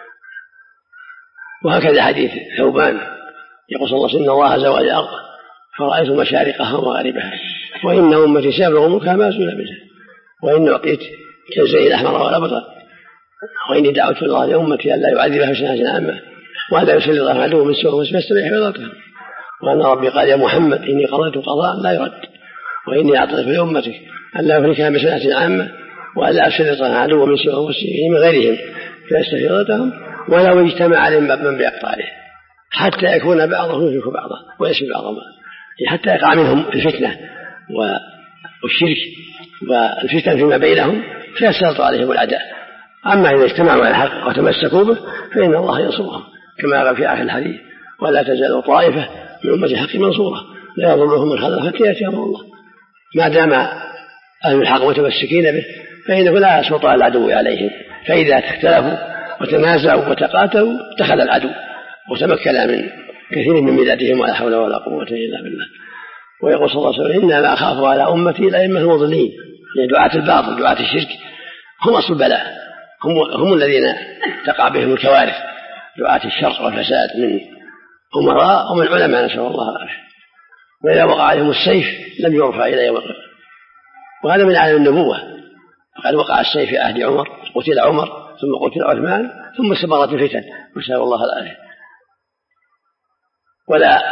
وهكذا حديث ثوبان يقول صلى الله عليه وسلم: إن الله زوال الأرض فرأيت مشارقها ومغاربها وإن أمتي سابغ ملكها ما زال بها وإن أعطيت كالزي الأحمر والأبطر وإني دعوت الله لأمتي ألا يعذبها سنة عامة وألا يسلط عدو من سوء فيستبيح حفظتها وأن ربي قال: يا محمد إني قضيت قضاء لا يرد وإني أعطيت لأمتك ألا يهلكها بسنة عامة وألا يسلط عدو من سوء من غيرهم فيستفيضتهم ولو اجتمع عليهم من بأقطاره حتى يكون بعضهم يشرك بعضا ويسمي بعضهم حتى يقع منهم الفتنة والشرك والفتن فيما بينهم فيسلط عليهم العداء. أما إذا اجتمعوا على الحق وتمسكوا به فإن الله ينصرهم كما قال في آخر الحديث: ولا تزال طائفة من أمة الحق منصورة لا يضرهم من خذل حتى يأتي أمر الله. ما دام أهل الحق متمسكين به فإنه لا يسلط العدو عليهم، فإذا اختلفوا وتنازعوا وتقاتلوا اتخذ العدو وتمكن من كثير من بلادهم ولا حول ولا قوة إلا بالله. ويقول صلى الله عليه وسلم: إنما أخاف على أمتي الأئمة المضلين، يعني دعاة الباطل دعاة الشرك هم أصل البلاء، هم, هم الذين تقع بهم الكوارث، دعاة الشر والفساد من أمراء ومن علماء نسأل الله العافية. وإذا وقع عليهم السيف لم يرفع إلى يوم القيامة، وهذا من علم النبوة. فقد وقع السيف في عهد عمر، قتل عمر ثم قتل عثمان ثم استمرت الفتن نسأل الله العافية. ولا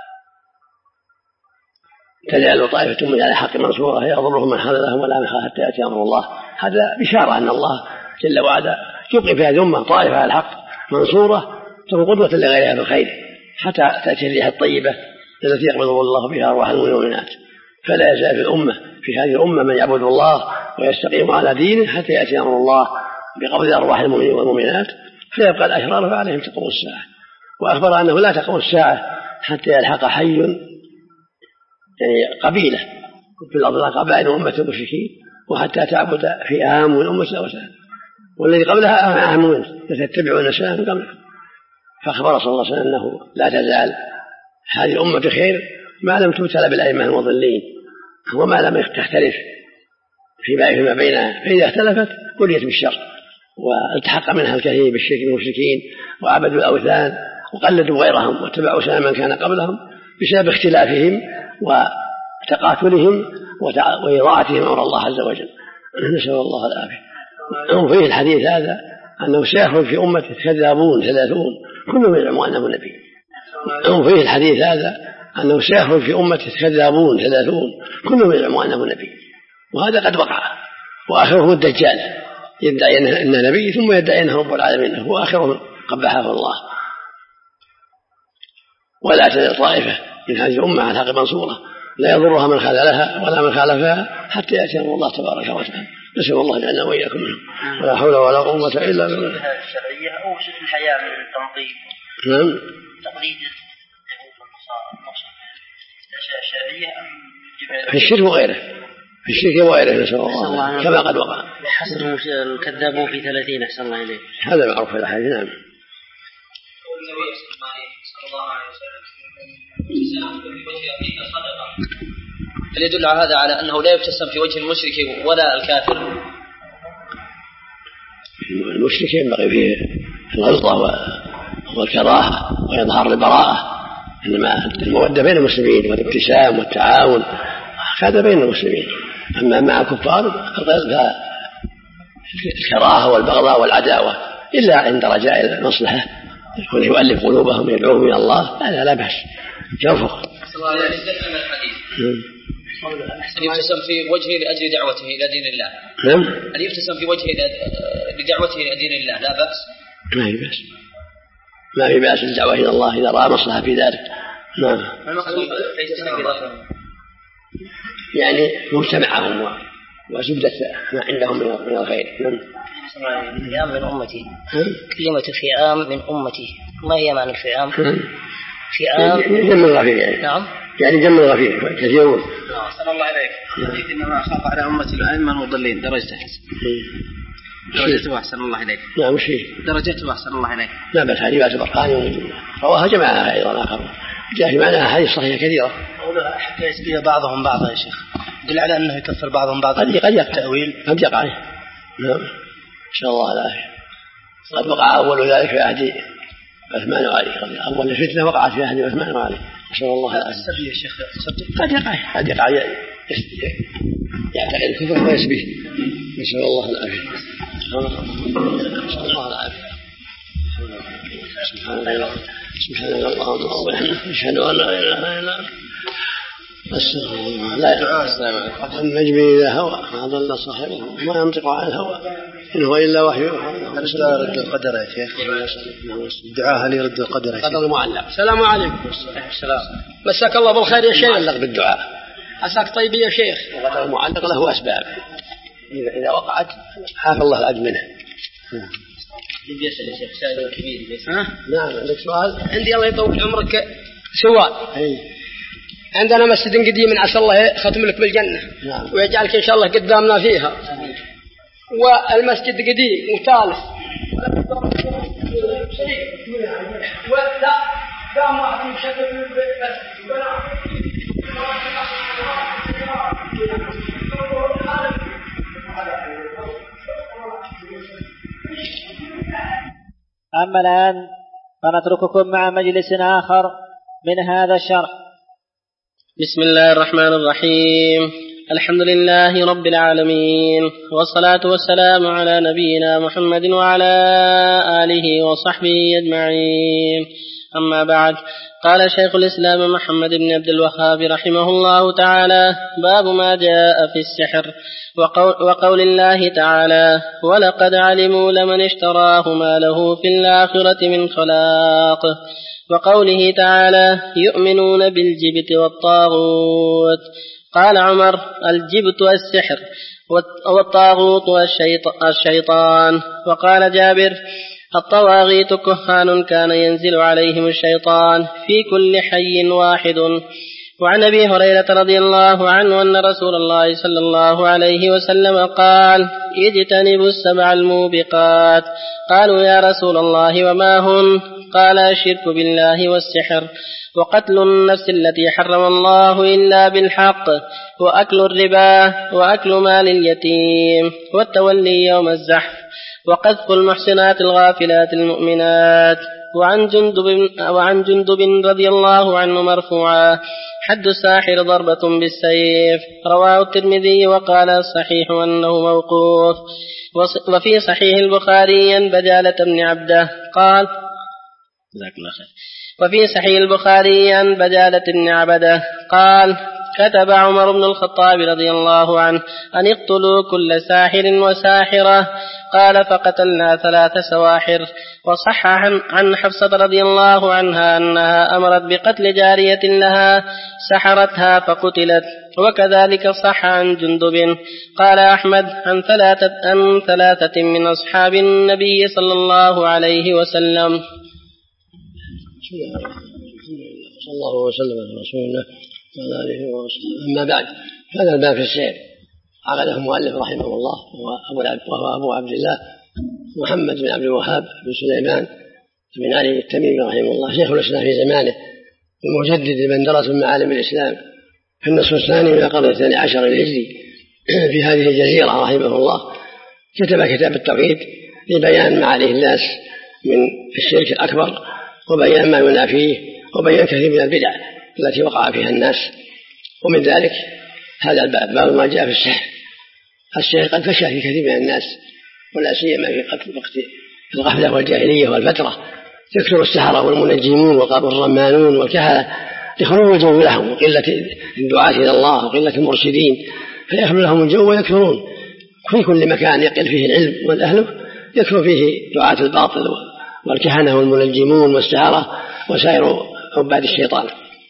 تزال طائفة من على الحق منصورة يضرهم من خذلهم ولا من خذلهم حتى يأتي أمر الله. هذا بشارة أن الله جل وعلا يبقي في هذه الأمة طائفة على الحق منصورة تكون قدوة لغيرها بالخير حتى تأتي الريح الطيبة التي يقبض الله بها أرواح المؤمنات. فلا يزال في الأمة في هذه الأمة من يعبد الله ويستقيم على دينه حتى يأتي أمر الله بقبض أرواح المؤمنين والمؤمنات فيبقى الأشرار فعليهم تقوم الساعة. وأخبر أنه لا تقوم الساعة حتى يلحق حي يعني قبيلة في الأرض قبائل أمة المشركين وحتى تعبد فئام من أمة وسائل، والذي قبلها أهم منه تتبعون سنن قبلها. فأخبر صلى الله عليه وسلم أنه لا تزال هذه الأمة بخير ما لم تبتلى بالأئمة المضلين وما لم تختلف فيما بينها، فإذا اختلفت بليت بالشر والتحق منها الكثير بالشرك المشركين وعبدوا الأوثان وقلدوا غيرهم واتبعوا سنن من كان قبلهم بسبب اختلافهم وتقاتلهم وإضاعتهم أمر الله عز وجل. نسأل الله العافية. وفيه الحديث هذا أنه سيخرج في أمة كذابون ثلاثون كلهم يزعم أنه نبي. وفيه الحديث هذا أنه سيخرج في أمة كذابون ثلاثون كلهم يزعم أنه نبي، وهذا قد وقع. وآخرهم الدجال يدعي أنه نبي ثم يدعي أنه رب العالمين، هو آخرهم قبحه الله. ولا تزال طائفة من هذه الأمة على الحق منصورة لا يضرها من خذلها ولا من خالفها حتى يأتي أمر الله تبارك وتعالى. نسأل الله أن يجعلنا وإياكم منهم. ولا حول ولا قوة إلا بالله. الشرعية أو شكل الحياة من التنظيم. نعم. تقليد الأشياء الشرعية أم في الشرك وغيره، في الشرك وغيره نسأل الله كما قد وقع. حصر الكذابون في ثلاثين أحسن الله إليه. هذا معروف في الحديث. نعم. هل يدل على هذا على أنه لا يبتسم في وجه المشرك ولا الكافر؟ المشرك ينبغي فيه الغلطة والكراهة وإظهار البراءة، إنما المودة بين المسلمين والابتسام والتعاون هذا بين المسلمين. أما مع الكفار الكراهة والبغضاء والعداوة إلا عند رجاء المصلحة يكون يؤلف قلوبهم يدعوهم إلى الله هذا لا بأس يرفق. أن يبتسم في وجهه لأجل دعوته إلى دين الله. نعم. أن يبتسم في وجهه لدعوته إلى دين الله لا بأس. ما في بأس، ما في بأس الدعوة إلى الله إذا رأى مصلحة في ذلك. نعم. يعني مجتمعهم وزبدة ما عندهم من الخير. نعم. فئام من أمتي. كلمة فئام من أمتي ما هي معنى الفئام؟ فئام جمع الغفير يعني. نعم. يعني جمع الغفير كثيرون. صلى الله عليك. حديث إنما أخاف على أمتي الأئمة المضلين درجته درجته أحسن الله عليك. نعم وش هي؟ درجته أحسن الله عليك. لا بس هذه بعد برقاني ومجمع رواها جماعة أيضا آخر جاء في معناها حديث صحيح كثيرة. أولها حتى يسبي بعضهم بعضا يا شيخ دل على أنه يكفر بعضهم بعضا. قد قد يقع تأويل قد يقع. نعم إن شاء الله العافية. قد وقع أول ذلك في عهد عثمان وعلي. أول الفتنة وقعت في عهد عثمان وعلي. نسأل الله العافية. السبي يا شيخ قد يقع قد يقع يعتقد الكفر ويسبيه. نسأل الله العافية. نسأل الله العافية. سبحان الله سبحان الله اللهم وبحمدك أشهد أن لا إله إلا أنت أستغفر الله. لا دعاء النجم إذا هوى ما ضل صاحبه ما ينطق عن الهوى إن هو إلا وحي يوحى. هل يرد القدر يا شيخ؟ الدعاء هل يرد القدر يا شيخ؟ قدر معلق. السلام عليكم. السلام. مساك الله بالخير يا شيخ. معلق بالدعاء. عساك طيب يا شيخ. القدر المعلق له أسباب إذا إذا وقعت حافظ الله العجب منها. يسأل يا شيخ سائل كبير. ها؟ نعم عندك سؤال؟ عندي الله يطول عمرك سؤال. أي. عندنا مسجد قديم عسى الله ختم لك بالجنة. نعم. ويجعلك إن شاء الله قدامنا فيها. والمسجد قديم وثالث. ولا قام واحد مشكل من البيت أما الآن فنترككم مع مجلس آخر من هذا الشرح. بسم الله الرحمن الرحيم. الحمد لله رب العالمين والصلاة والسلام على نبينا محمد وعلى آله وصحبه أجمعين. أما بعد، قال شيخ الإسلام محمد بن عبد الوهاب رحمه الله تعالى: باب ما جاء في السحر، وقول, وقول الله تعالى: ولقد علموا لمن اشتراه ما له في الآخرة من خلاق، وقوله تعالى: يؤمنون بالجبت والطاغوت. قال عمر: الجبت السحر والطاغوت الشيطان. وقال جابر: الطواغيت كهان كان ينزل عليهم الشيطان في كل حي واحد. وعن أبي هريرة رضي الله عنه أن رسول الله صلى الله عليه وسلم قال: اجتنبوا السبع الموبقات. قالوا: يا رسول الله وما هن؟ قال: الشرك بالله والسحر، وقتل النفس التي حرم الله إلا بالحق، وأكل الربا، وأكل مال اليتيم، والتولي يوم الزحف، وقذف المحسنات الغافلات المؤمنات. وعن جندب, وعن جندب رضي الله عنه مرفوعا: حد الساحر ضربة بالسيف. رواه الترمذي وقال صحيح أنه موقوف. وفي صحيح البخاري عن بجالة بن عبده قال: وفي صحيح البخاري عن بجالة بن عبده قال: كتب عمر بن الخطاب رضي الله عنه أن اقتلوا كل ساحر وساحرة. قال: فقتلنا ثلاث سواحر. وصح عن حفصة رضي الله عنها أنها أمرت بقتل جارية لها سحرتها فقتلت. وكذلك صح عن جندب. قال أحمد: عن ثلاثة, عن ثلاثة من أصحاب النبي صلى الله عليه وسلم. صلى الله وسلم على رسول الله وعلى آله وصحبه. أما بعد، هذا الباب في السحر عقده المؤلف رحمه الله وهو أبو عبد الله محمد بن عبد الوهاب بن سليمان بن علي التميمي رحمه الله، شيخ الإسلام في زمانه المجدد لمن درس من معالم الإسلام في النصف الثاني من القرن الثاني عشر الهجري في هذه الجزيرة رحمه الله. كتب كتاب التوحيد لبيان ما عليه الناس من الشرك الأكبر وبيان ما ينافيه وبيان كثير من البدع التي وقع فيها الناس. ومن ذلك هذا الباب، باب ما جاء في السحر. السحر قد فشى في كثير من الناس، ولا سيما في وقت الغفلة والجاهلية والفترة، يكثر السحرة والمنجمون والرمانون والكهنة يخلون الجو لهم، وقلة الدعاة إلى الله وقلة المرشدين، فيخلو لهم الجو ويكثرون في كل مكان يقل فيه العلم والأهل، يكثر فيه دعاة الباطل والكهنة والمنجمون والسحرة وسائر عباد الشيطان.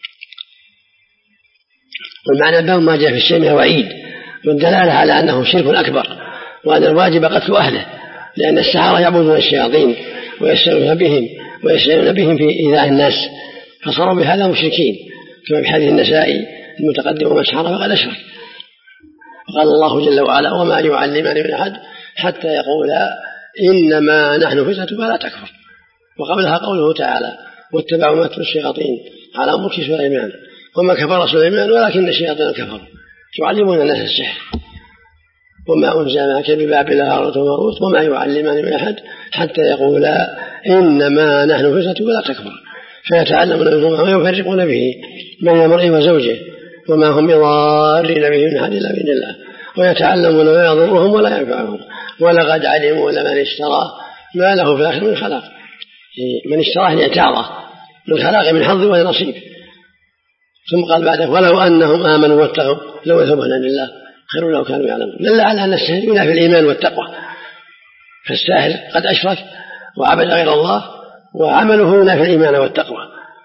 والمعنى باب ما جاء في الشيء وعيد والدلالة على أنه شرك أكبر، وأن الواجب قتل أهله، لأن السحرة يعبدون الشياطين ويسألون بهم ويسألون بهم في إيذاء الناس، فصاروا بهذا مشركين، كما في حديث النسائي المتقدم: ومن سحر فقد أشرك. وقال الله جل وعلا: وما يعلمان من أحد حتى يقولا إنما نحن فتنة فلا تكفر. وقبلها قوله تعالى: واتبعوا ما تتلو الشياطين على ملك سليمان وما كفر سليمان ولكن الشياطين كفروا يعلمون الناس السحر وما أنزل معك ببابل هاروت وماروت وما يعلمان من أحد حتى يقولا إنما نحن فتنة فلا تكفر، فيتعلمون منهما ما يفرقون به بين المرء وزوجه وما هم بضارين به من أحد إلا بإذن الله، ويتعلمون ما يضرهم ولا ينفعهم، ولقد علموا لمن اشتراه ما له في الآخرة من خلاق. من اشتراه لاعتاضه من خلاق من حظ ولا نصيب. ثم قال بعده: ولو أنهم آمنوا واتقوا لو يثبون عند الله خير لو كانوا يعلمون. دل على أن السحر ينافي الإيمان والتقوى، فالساحر قد أشرك وعبد غير الله وعمله ينافي الإيمان والتقوى.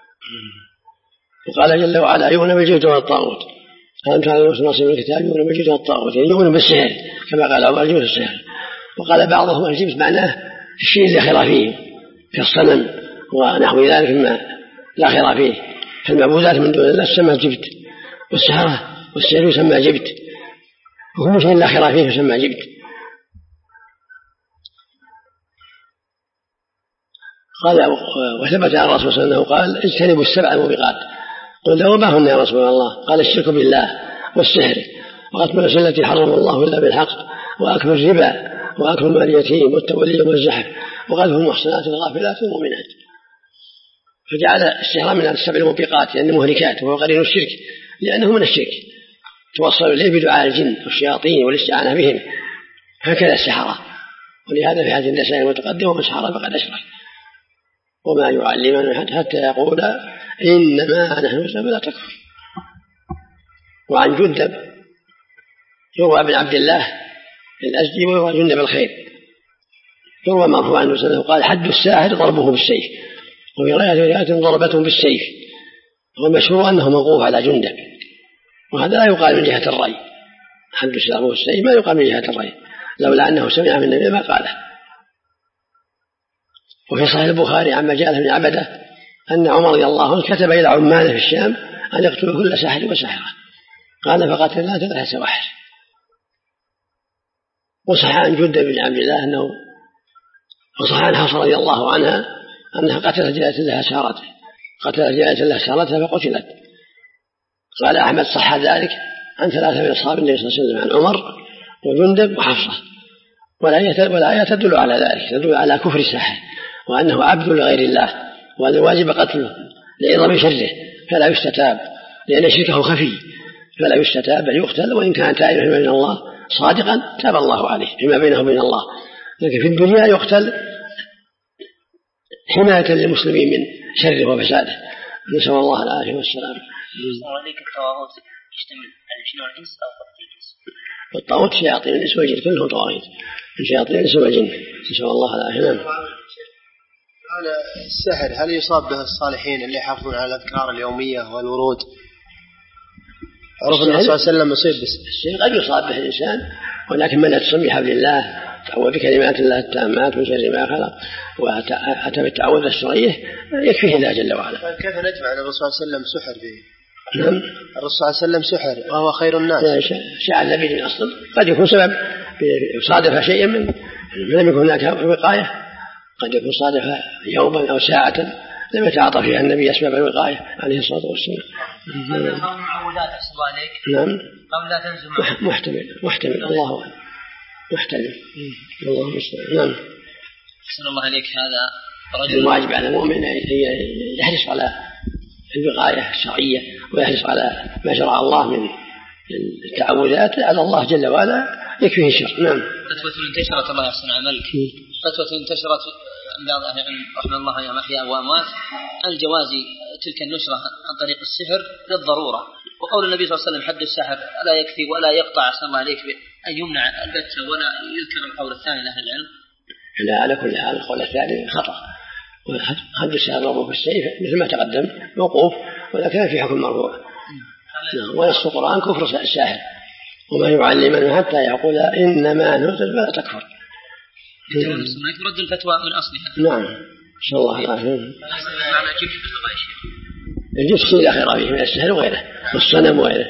وقال جل وعلا: يؤمنون بالجبت والطاغوت. ألم تر أن نصيب من الكتاب يؤمنون بالجبت والطاغوت، يعني يؤمنون بالسحر كما قال أبو الجبت السحر. وقال بعضهم الجبت معناه الشيء اللي خير فيه كالصنم ونحو ذلك مما لا خير فيه، فالمعبودات من دون الله تسمى جبت، والسحرة والسحر يسمى جبت، وكل شيء لا خير فيه يسمى جبت. قال: وثبت عن الرسول صلى الله عليه وسلم قال: اجتنبوا السبع الموبقات. قلنا: وما هن يا رسول الله؟ قال: الشرك بالله والسحر وقتل النفس التي حرم الله إلا بالحق، وأكل الربا، وأكل مال اليتيم، والتولي يوم الزحف، وقذف المحصنات الغافلات المؤمنات. فجعل السحر من السبع الموبقات لأنه مهلكات، وهو قرين الشرك لأنه من الشرك توصل إليه بدعاء الجن والشياطين والاستعانة بهم، هكذا السحرة. ولهذا في حديث النسائي المتقدم: ومن سحر فقد أشرك وما يعلمان من أحد حتى يقولا إنما نحن فتنة فلا تكفر. وعن جندب يروى بن عبد الله الأزدي ويروى جندب الخير، يروى مرفوعا عنه سنة قال: حد الساحر ضربه بالسيف، وفي رواية ضربته بالسيف. والمشهور أنه موقوف على جندب، وهذا لا يقال من جهة الرأي. حد الساحر بالسيف ما يقال من جهة الرأي، لولا أنه سمع من النبي ما قاله. وفي صحيح البخاري عن مجاله بن عبده أن عمر رضي الله عنه كتب إلى عماله في الشام أن يقتلوا كل ساحر وساحرة، قال فقتلنا ثلاث سواحر. وصح عن جدة بن عبد الله أنه وصح عن حفصة رضي الله عنها أنها قتلت جارية لها سارته قتلت جارية لها سارتها فقتلت. قال أحمد صح ذلك عن ثلاثة من أصحاب النبي صلى الله عليه وسلم عن عمر وجندب وحفصة، والآية تدل على ذلك، تدل على كفر الساحر وأنه عبد لغير الله وأن الواجب قتله لعظم شره فلا يستتاب، لأن شركه خفي فلا يستتاب بل يقتل، وإن كان تائبا فيما بين الله صادقا تاب الله عليه فيما بينه وبين الله، لكن في الدنيا يقتل حماية للمسلمين من شره وفساده، نسأل الله العافية والسلام. وعليك الطواغيت يشتمل على جن والإنس أو قتل الإنس؟ والطاغوت شياطين الإنس والجن كلهم طواغيت، شياطين الإنس والجن، نسأل الله العافية. على السحر هل يصاب به الصالحين اللي يحافظون على الأذكار اليومية والورود؟ عرف النبي صلى الله عليه وسلم يصيب بالسحر قد يصاب به الإنسان، ولكن من يتصم بحبل الله تعوذ بكلمات الله التامات من شر ما خلق وأتى بالتعوذ الشرعي يكفيه الله جل وعلا. كيف نجمع أن الرسول صلى الله عليه وسلم سحر فيه؟ نعم الرسول صلى الله عليه وسلم سحر وهو خير الناس. شاع النبي من أصل قد يكون سبب صادف شيئا من لم يكن هناك وقاية، قد يكون صادف يوما أو ساعة لم يتعاطى فيها النبي أسباب الوقاية عليه الصلاة والسلام. قول معوذات أحسن الله عليك. نعم قول لا تنزل محتمل محتمل الله محتمل الله مستعان. نعم أحسن الله عليك. هذا رجل الواجب على المؤمن يحرص على الوقاية الشرعية ويحرص على ما شرع الله من التعوذات على الله جل وعلا يكفيه الشر. نعم. فتوى انتشرت الله يحسن عملك فتوى انتشرت عند بعض أهل العلم رحمه الله يا أحياء وأموات عن جواز تلك النشرة عن طريق السحر للضرورة، وقول النبي صلى الله عليه وسلم حد السحر لا يكفي ولا يقطع أحسن الله عليك أن يمنع البتة ولا يذكر القول الثاني لأهل العلم. لا على كل حال القول الثاني خطأ، وحد السحر ضربه بالسيف مثل ما تقدم موقوف ولكن في حكم مرفوع. ونص القرآن كفر الساحر وما يعلمن حتى يقول إنما نزل فلا تكفر. يرد الفتوى من أصلها. نعم إن شاء الله العافية. معنى جبت في اللغة الجبت شيء لا خير فيه من السحر وغيره والصنم وغيره.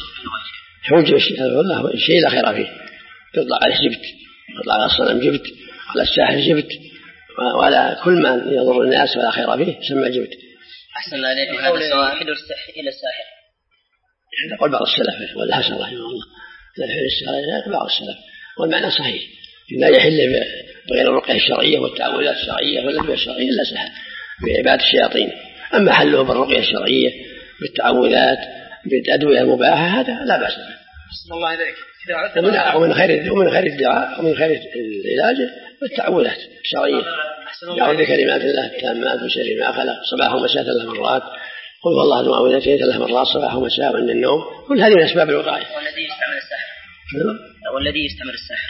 حوج شيء لا خير فيه، يطلع عليه جبت، يطلع على الصنم جبت، على الساحر جبت، وعلى كل ما يضر الناس ولا خير فيه سمى جبت. أحسن الله عليك. هذا سواء حل إلى الساحر يقول بعض السلف والحسن رحمه الله لا يحل السحر بعض السلف، والمعنى صحيح لا يحل بغير الرقية الشرعية والتعوذات الشرعية والأدوية الشرعية إلا سحر بعبادة الشياطين. أما حله بالرقية الشرعية بالتعوذات بالأدوية المباحة هذا لا بأس به. أحسن الله عليك. ومن خير ومن خير الدعاء ومن خير العلاج بالتعوذات الشرعية. يعوذ بكلمات الله التامات من شر ما خلق صباح ومساء ثلاث مرات، قل هو الله معوذتين ثلاث مرات صباح ومساء عند النوم، كل هذه من أسباب الوقاية. والذي يستعمل السحر والذي يستعمل السحر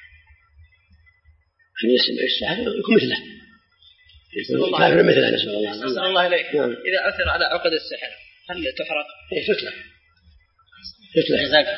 أن يستمع السحر يكون مثله يكون كافر مثله. نسأل الله. نسأل الله عليك. إذا أثر على عقد السحر هل تحرق؟ إيه تتلف تتلف. جزاك.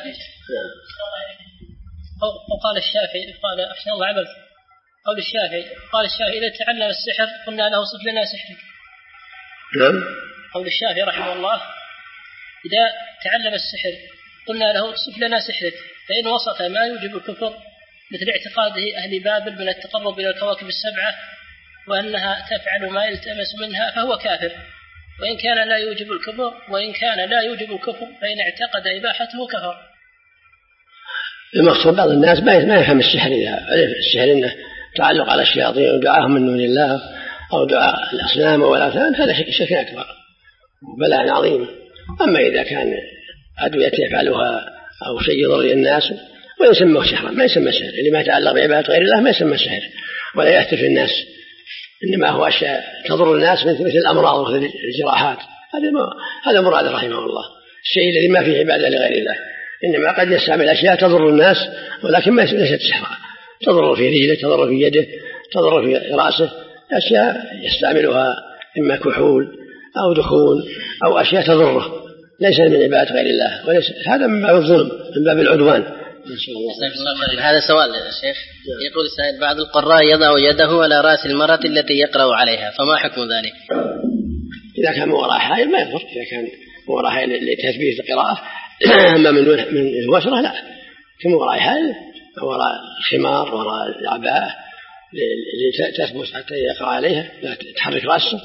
وقال الشافعي قال أحسن الله عملك قول الشافعي قال الشافعي إذا تعلم السحر قلنا له صف لنا سحرك. نعم. قول الشافعي رحمه الله إذا تعلم السحر قلنا له صف لنا سحرك، فإن وصف ما يوجب الكفر مثل اعتقاده أهل بابل من التقرب إلى الكواكب السبعة وأنها تفعل ما يلتمس منها فهو كافر، وإن كان لا يوجب الكفر وإن كان لا يوجب الكفر فإن اعتقد إباحته كفر. المقصود بعض الناس ما يفهم السحر إذا عرف السحر إنه تعلق على الشياطين ودعاهم من دون الله أو دعاء الأصنام والأوثان، هذا شرك أكبر وبلاء عظيم. أما إذا كان أدوية يفعلها أو شيء يضر الناس ويسمى سحرا ما يسمى سحر، اللي ما يتعلق بعبادة غير الله ما يسمى سحر ولا يأثر في الناس، إنما هو أشياء تضر الناس مثل مثل الأمراض ومثل الجراحات، هذا هذا مراد رحمه الله، الشيء الذي ما فيه عبادة لغير الله، إنما قد يستعمل أشياء تضر الناس ولكن ما ليست سحرا، تضر في رجله تضر في يده تضر في رأسه، أشياء يستعملها إما كحول أو دخون أو أشياء تضره ليس من عبادة غير الله، وليس هذا من باب الظلم من باب العدوان هذا سؤال يا شيخ. يقول السائل: بعض القراء يضع يده على رأس المرأة التي يقرأ عليها، فما حكم ذلك؟ إذا كان من وراء حائل ما يضر، إذا كان من وراء حائل لتثبيت القراءة. أما من من الوسرة لا، كم وراء حائل، وراء الخمار، وراء العباءة لتثبت حتى يقرأ عليها، لا تحرك رأسه.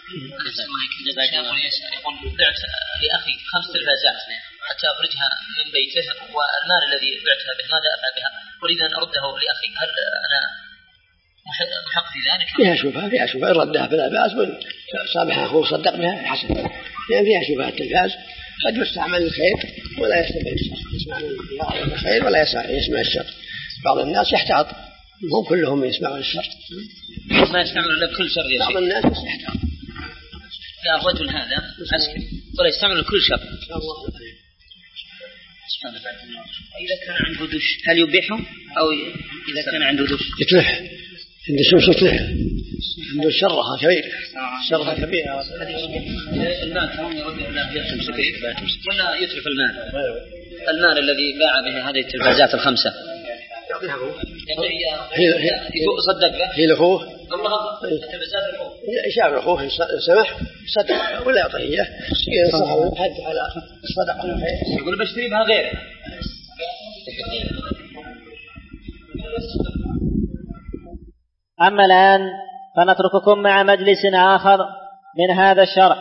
يقول: بعت لأخي خمس تلفازات حتى أخرجها من بيته، والمال الذي بعتها به ماذا أفعل بها؟ أريد أن أرده لأخي، هل أنا محق في ذلك؟ فيها شبهة، فيها شبهة، إن ردها فلا بأس، وإن صابح أخوه صدق بها حسن، لأن فيها شبهة. التلفاز قد يستعمل الخير ولا يستمع يسمع الخير ولا يسمع الشر. بعض الناس يحتاط، هم كلهم يسمعون الشر، ما يستعملون كل شر. بعض الناس يحتاط. لا، الرجل هذا عسكري ولا يستعمل كل شر. إذا كان عنده دش هل يبيحه؟ أو إذا كان عنده دش يتلح، عنده شمس يتلح، عنده شرها كبير، شرها كبير. المال كمان يرد ولا يتلف المال؟ المال الذي باع به هذه التلفازات الخمسة صدق به هي لأخوه، يشاور أخوه سمح صدق ولا يعطيه إياه، ينصحه حد على الصدقة. يقول بشتري بها غيره. أما الآن فنترككم مع مجلس آخر من هذا الشرح.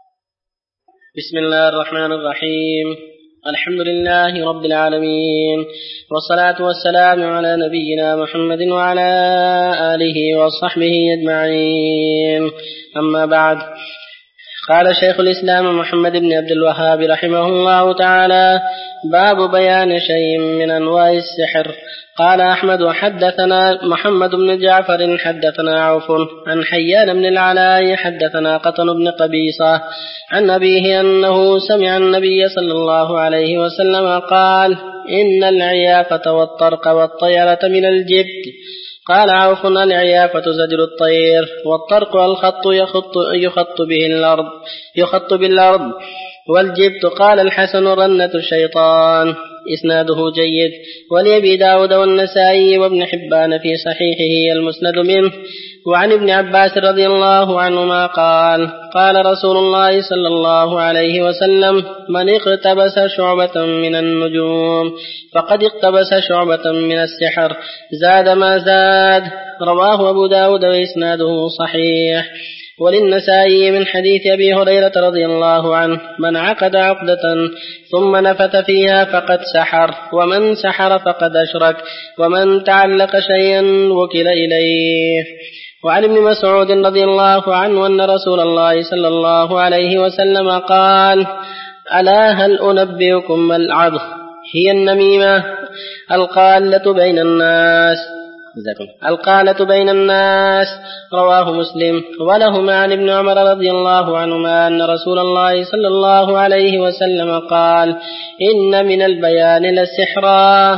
بسم الله الرحمن الرحيم. الحمد لله رب العالمين، والصلاة والسلام على نبينا محمد وعلى آله وصحبه أجمعين. أما بعد، قال شيخ الإسلام محمد بن عبد الوهاب رحمه الله تعالى: باب بيان شيء من أنواع السحر. قال أحمد: حدثنا محمد بن جعفر حدثنا عوف عن حيان بن العلاء حدثنا قطن بن قبيصة عن أبيه أنه سمع النبي صلى الله عليه وسلم قال: إن العيافة والطرق والطيرة من الجبت. قال عوف: العيافة زجر الطير، والطرق الخط يخط, يخط به الأرض يخط بالأرض، والجبت قال الحسن رنة الشيطان. إسناده جيد. ولأبي داود والنسائي وابن حبان في صحيحه المسند منه. وعن ابن عباس رضي الله عنهما قال: قال رسول الله صلى الله عليه وسلم: من اقتبس شعبة من النجوم فقد اقتبس شعبة من السحر، زاد ما زاد. رواه أبو داود وإسناده صحيح. وللنسائي من حديث أبي هريرة رضي الله عنه: من عقد عقدة ثم نفث فيها فقد سحر، ومن سحر فقد أشرك، ومن تعلق شيئا وكل إليه. وعن ابن مسعود رضي الله عنه أن رسول الله صلى الله عليه وسلم قال: ألا هل أنبئكم ما العض؟ هي النميمة القالة بين الناس القالة بين الناس. رواه مسلم. ولهما عن ابن عمر رضي الله عنهما أن رسول الله صلى الله عليه وسلم قال: إن من البيان لسحرا.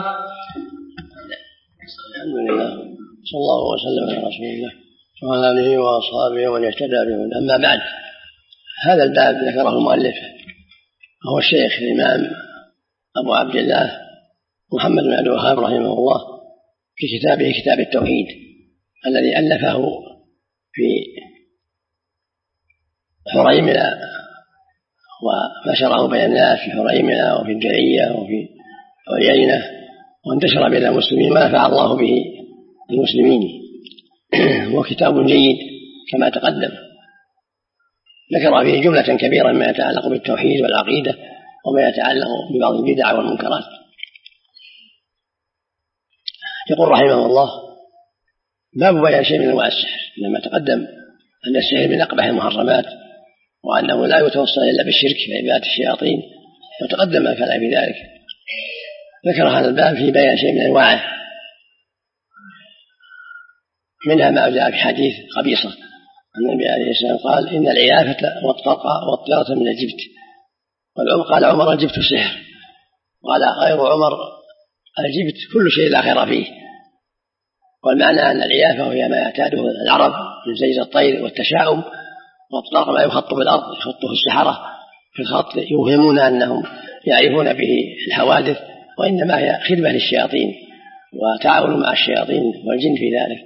الحمد لله، صلى الله وسلم على رسول الله وعلى آله وأصحابه ومن اهتدى به. أما بعد، هذا الباب ذكره المؤلف وهو الشيخ الإمام أبو عبد الله محمد بن عبد الوهاب رحمه الله في كتابه كتاب التوحيد الذي ألفه في حريملة ونشره بين الناس في حريملة وفي الدرية وفي عيينة، وانتشر بين المسلمين ونفع الله به المسلمين. هو كتاب جيد كما تقدم، ذكر فيه جملة كبيرة مما يتعلق بالتوحيد والعقيدة وما يتعلق ببعض البدع والمنكرات. يقول رحمه الله: باب بيان شيء من انواع السحر. لما تقدم ان السحر من اقبح المحرمات وانه لا يتوصل الا بالشرك في عباده الشياطين، وتقدم ما كان في ذلك. ذكر هذا الباب في بيان شيء من انواعه، منها ما جاء في حديث قبيصة النبي عليه السلام قال: إن العيافة والطرق والطيرة من الجبت. قال عمر: الجبت السحر. قال غير عمر: الجبت كل شيء لا خير فيه. والمعنى أن العيافة هي ما يعتاده العرب من زيز الطير والتشاؤم، والطرق ما يخط بالأرض يخطه السحرة في الخط، يوهمون أنهم يعرفون به الحوادث وإنما هي خدمة للشياطين وتعاون مع الشياطين والجن في ذلك.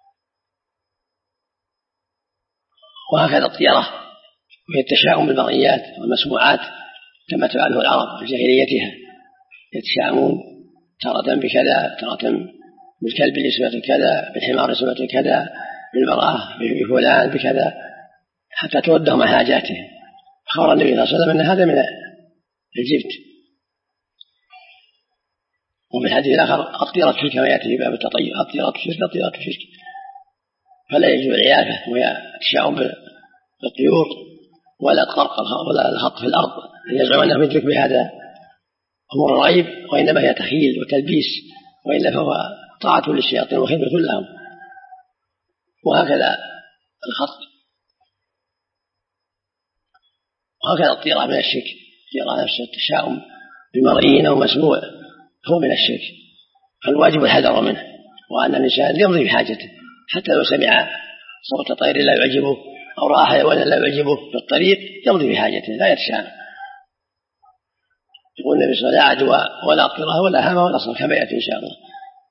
وهكذا الطيرة وهي التشاؤم بالمرئيات والمسموعات كما تفعله العرب في جاهليتها، يتشاءمون تارة بكذا، تارة بالكلب نسبة كذا، بالحمار نسبة كذا، بالمرأة بفلان بكذا، حتى تودهم حاجاتهم. أخبر النبي صلى الله عليه وسلم أن هذا من الجبت. وفي الحديث الآخر الطيرة شرك كما يأتي في باب التطير، الطيرة شرك الطيرة شرك، فلا يجوز العيافة وهي التشاؤم بالطيور ولا الطرق ولا الخط في الأرض يزعم أنه يدرك بهذا أمور الغيب، وإنما هي تخيل وتلبيس، وإلا فهو طاعة للشياطين وخدمة لهم. وهكذا الخط، وهكذا الطيرة من الشرك، الطيرة نفسه التشاؤم بمرئي أو مسموع هو من الشرك، فالواجب الحذر منه، وأن الإنسان يمضي بحاجته حتى لو سمع صوت طير لا يعجبه أو رأى حيوانا لا يعجبه في الطريق يمضي بحاجته لا يتشاءم. يقول النبي صلى الله عليه وسلم لا عدوى ولا طيرة ولا هامة ولا صرف كما يأتي إن شاء الله.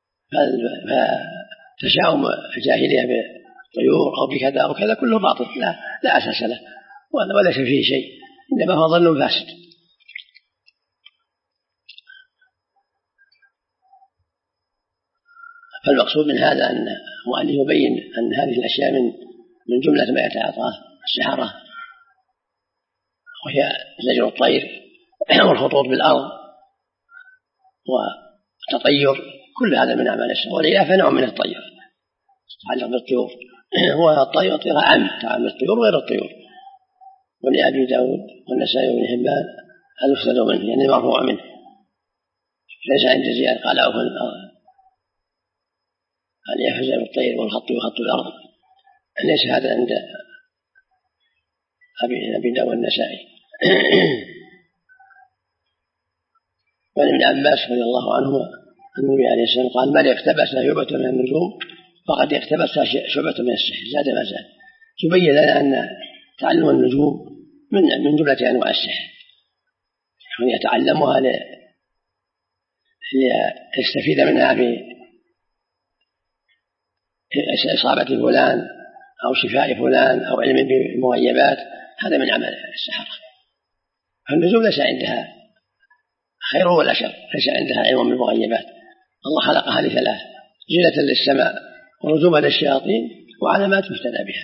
فتشاؤم الجاهلية بالطيور أو بكذا أو كذا كله باطل لا, لا أساس له وليس فيه شيء، إنما هو ظن فاسد. فالمقصود من هذا أن المؤلف يبين أن هذه الأشياء من من جملة ما يتعاطاه السحرة، وهي زجر الطير والخطوط بالأرض والتطير، كل هذا من أعمال السحر. والعيافة نوع من الطير تتعلق بالطيور، والطير طير عام تعلق بالطيور غير الطيور. ولأبي داود والنسائي وابن حبان هذا يفسد منه يعني مرفوع منه، ليس عند زياد قال أو أن يفزع بالطير والخط وخط الأرض، ليس هذا عند أبي داود والنسائي. وعن ابن عباس رضي الله عنهما النبي عليه السلام قال من اقتبس شعبة من النجوم فقد اقتبس شعبة من السحر، زاد ما زاد. يبين لنا أن تعلم النجوم من من جملة أنواع السحر، يعني يتعلمها ليستفيد منها في إصابة فلان أو شفاء فلان أو علم بالمغيبات، هذا من عمل السحرة. فالنجوم ليس عندها خير ولا شر، ليس عندها علم بالمغيبات. الله خلقها لثلاث: زينة للسماء ورجوما للشياطين وعلامات مهتدى بها،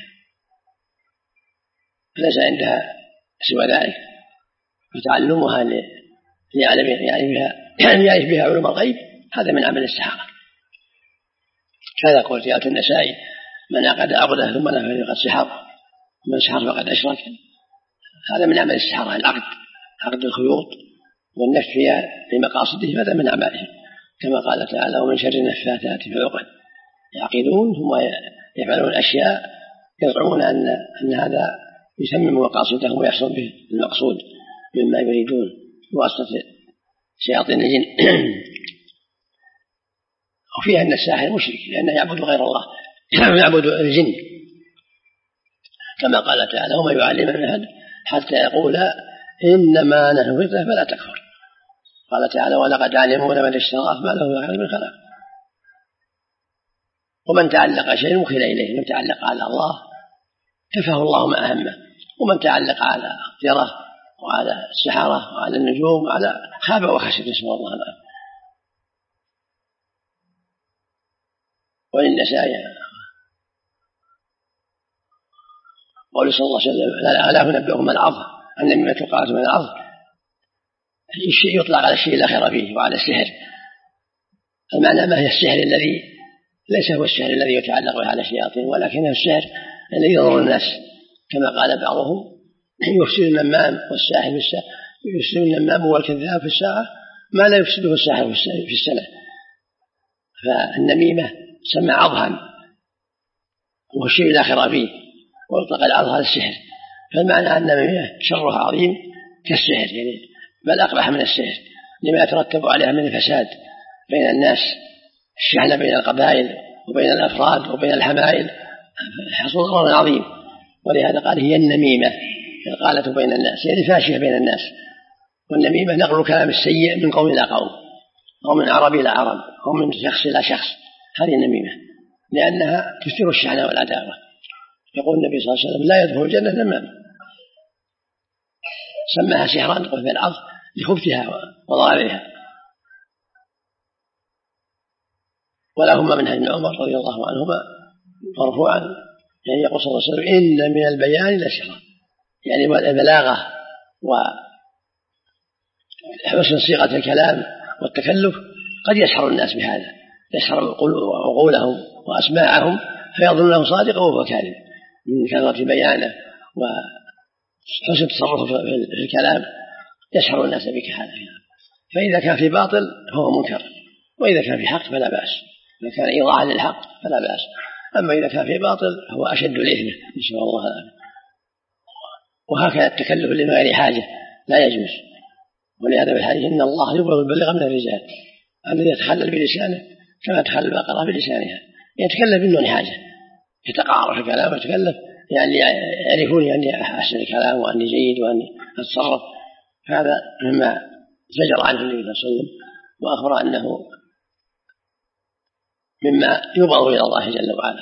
ليس عندها سوى ذلك. فتعلمها ليعلم يعرف بها علوم الغيب هذا من عمل السحرة. كذا قول في آية النسائي: من عقد عقده ثم نفى فقد سحر ومن سحر فقد أشرك. هذا من عمل السحرة، العقد، عقد الخيوط والنفث فيها لمقاصده، هذا من أعمالهم، كما قال تعالى: ومن شر النفاثات في العقد يعقدون ثم يفعلون أشياء يزعمون أن أن هذا يتمم مقاصدهم ويحصل به المقصود مما يريدون بواسطة شياطين الجن. وفيها أن الساحر مشرك لأنه يعبد غير الله، يعبد الجن، كما قال تعالى: وما يعلم من أحد حتى يقولا إنما نحن فتنة فلا تكفر. قال تعالى: ولقد علموا لمن اشتراه ما له خير من خلاق. ومن تعلق شيء وكل إليه، من تعلق على الله كفاه الله ما أهمه، ومن تعلق على الطيرة وعلى السحرة وعلى النجوم وعلى خاب وخسر، نسأل الله العافية. وللنسائي قول صلى الله عليه وسلم: ألا أنبئكم العظم أن مما تقاس من العظم الشيء يطلق على الشيء لا خير فيه وعلى السحر. المعنى ما هي السحر الذي ليس هو السحر الذي يتعلق به على الشياطين، ولكنه السحر الذي يضر الناس، كما قال بعضهم: يفسد النمام والساحر في الساعة، يفسد النمام والكذاب في الساعة ما لا يفسده الساحر في السنة. فالنميمة سمى عظها وهو الشيء لا خير فيه، ويطلق العظ على السحر. فالمعنى أن النميمة شرها عظيم كالسحر، يعني بل أقبح من السحر لما يترتب عليها من الفساد بين الناس، الشحنة بين القبائل وبين الأفراد وبين الحمائل، حصول ضرر عظيم. ولهذا قال: هي النميمة قالت بين الناس، يعني فاشية بين الناس. والنميمة نقل الكلام السيء من قوم إلى قوم، أو من عربي إلى عرب أو من شخص إلى شخص، هذه النميمة، لأنها تثير الشحنة والعداوة. يقول النبي صلى الله عليه وسلم لا يدخل الجنة نمام، سماها سحرا في الأرض لخبثها وضررها. ولهما من ابن عمر رضي الله عنهما مرفوعا يعني يقول صلى الله عليه وسلم إن من البيان لسحرا، يعني البلاغة وحسن صيغة الكلام والتكلف قد يسحر الناس بهذا، يسحر عقولهم وأسماعهم فيظنونه صادق وهو كاذب من كثرة بيانه وحسن تصرفه في الكلام، يسحر الناس بك هذا. فإذا كان في باطل فهو منكر، وإذا كان في حق فلا بأس، إذا كان إيضاحا للحق فلا بأس، أما إذا كان في باطل فهو أشد الإثم نسأل الله العافية. وهكذا التكلف لغير حاجة لا يجوز، ولهذا في الحديث إن الله يبغض البليغ من الرجال الذي يتخلل بلسانه كما تخلل البقرة بلسانها، يتكلم بدون حاجة، يتقارب في الكلام ويتكلف يعني يعرفون أني أحسن الكلام وأني جيد وأني أتصرف. هذا مما زجر عنه النبي صلى الله عليه وسلم وأخبر أنه مما يبغض إلى الله جل وعلا.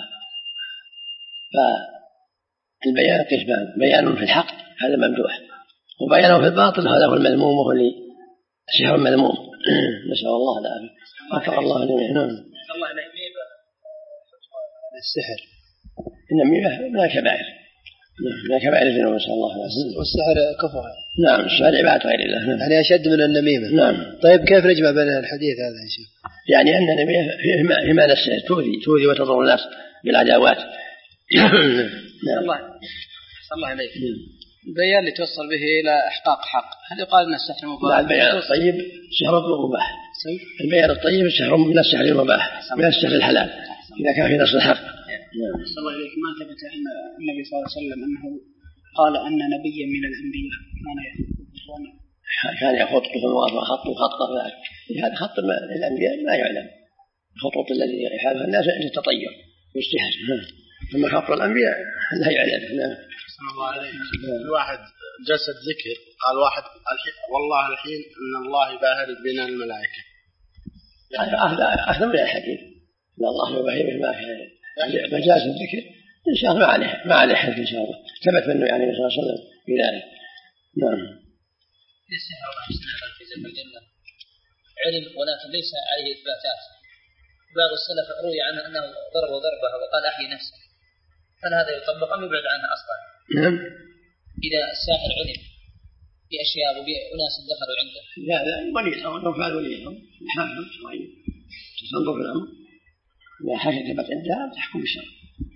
فالبيان قسمان، بيان في الحق هذا ممدوح، وبيانه في الباطل هذا هو المذموم وهو السحر المذموم. نسأل الله العافية. وفق الله جميعا. الله النميمة السحر النميمة من الكبائر، من الكبائر الذنوب نسأل الله العافية. والسحر كفر. نعم السحر عبادة غير الله. نعم. يعني أشد من النميمة. نعم. طيب كيف نجمع بين الحديث هذا يا شيخ؟ يعني أن النميمة في معنى السحر تؤذي تؤذي وتضر الناس بالعداوات. نعم. الله الله عليك. البيان اللي توصل به إلى إحقاق حق، هل يقال أن السحر مباح؟ لا، البيان الطيب سحر مباح. البيان الطيب سحر من السحر المباح من السحر الحلال إذا كان في نص الحق. نعم. الله عليك. ما ثبت أن النبي صلى الله عليه وسلم أنه قال أن نبيا من الأنبياء كان يخط خط خط هذا خط الأنبياء ما يعلم، الخطوط الذي يحالها الناس عند التطير والسحر، أما خط الأنبياء لا يعلم. صلى الله عليه وسلم. الواحد جسد ذكر قال واحد والله الحين أن الله يباهر بين الملائكة، أخذ من الحديث أن الله يباهر بما مجاز الذكر إن شاء الله ما عليه ما عليه حد إن شاء الله، ثبت منه يعني صلى الله عليه وسلم بذلك. نعم. السحر في زمن الجنة علم ولكن ليس عليه إثباتات. بعض السلف روي عنه أنه ضرب ضربه وقال أحيي نفسه، هل هذا يطبق أم يبعد عنها أصلا؟ نعم. إذا الساحر علم بأشياء وبأناس دخلوا عنده. لا لا وليهم لو فعلوا وليهم حاكم شرعي تصنف في الأمر، إذا حاجة ثبت عندها تحكم بالشرع.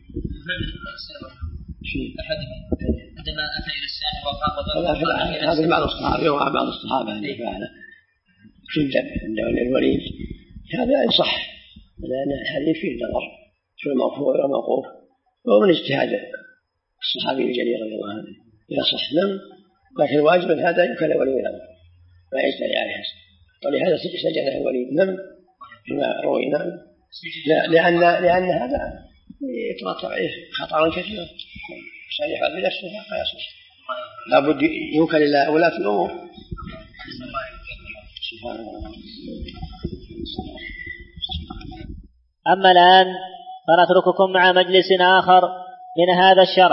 عندما أتى إلى الساحر وقام هذا بعض الصحابة وبعض الصحابة اللي فعله شدة عند الوليد هذا يصح، لأن الحديث فيه نظر في المرفوع والموقوف، ومن اجتهاد الصحابي الجليل رضي الله عنه إذا صح لم، لكن الواجب أن هذا يكل ولي الأمر ما يجتري عليه، ولهذا سجنه الوليد لم فيما روينا، لأن لأن هذا يترتب عليه خطر كثير، عشان يفعل بنفسه ما يصح، لابد يوكل إلى ولاة الأمور. أما الآن فنترككم مع مجلس آخر من هذا الشرح.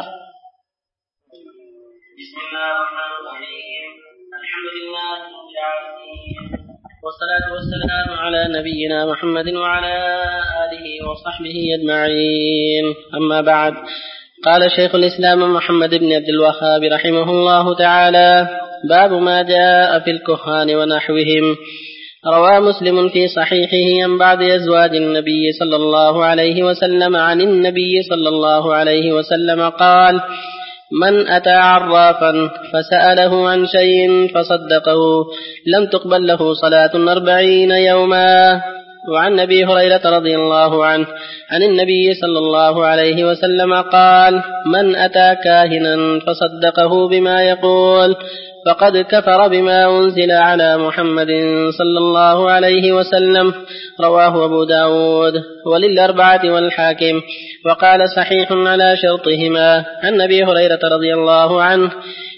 بسم الله الرحمن الرحيم. الحمد لله رب العالمين، والصلاة والسلام على نبينا محمد وعلى آله وصحبه أجمعين. أما بعد، قال شيخ الإسلام محمد بن عبد الوهاب رحمه الله تعالى: باب ما جاء في الكهان ونحوهم. روى مسلم في صحيحه عن بعض أزواج النبي صلى الله عليه وسلم عن النبي صلى الله عليه وسلم قال: من أتى عرافا فسأله عن شيء فصدقه لم تقبل له صلاة أربعين يوما. وعن أبي هريرة رضي الله عنه عن النبي صلى الله عليه وسلم قال: من أتى كاهنا فصدقه بما يقول فقد كفر بما أنزل على محمد صلى الله عليه وسلم. رواه أبو داود وللأربعة والحاكم، وقال صحيح على شرطهما. عن أبي هريرة رضي الله عنه: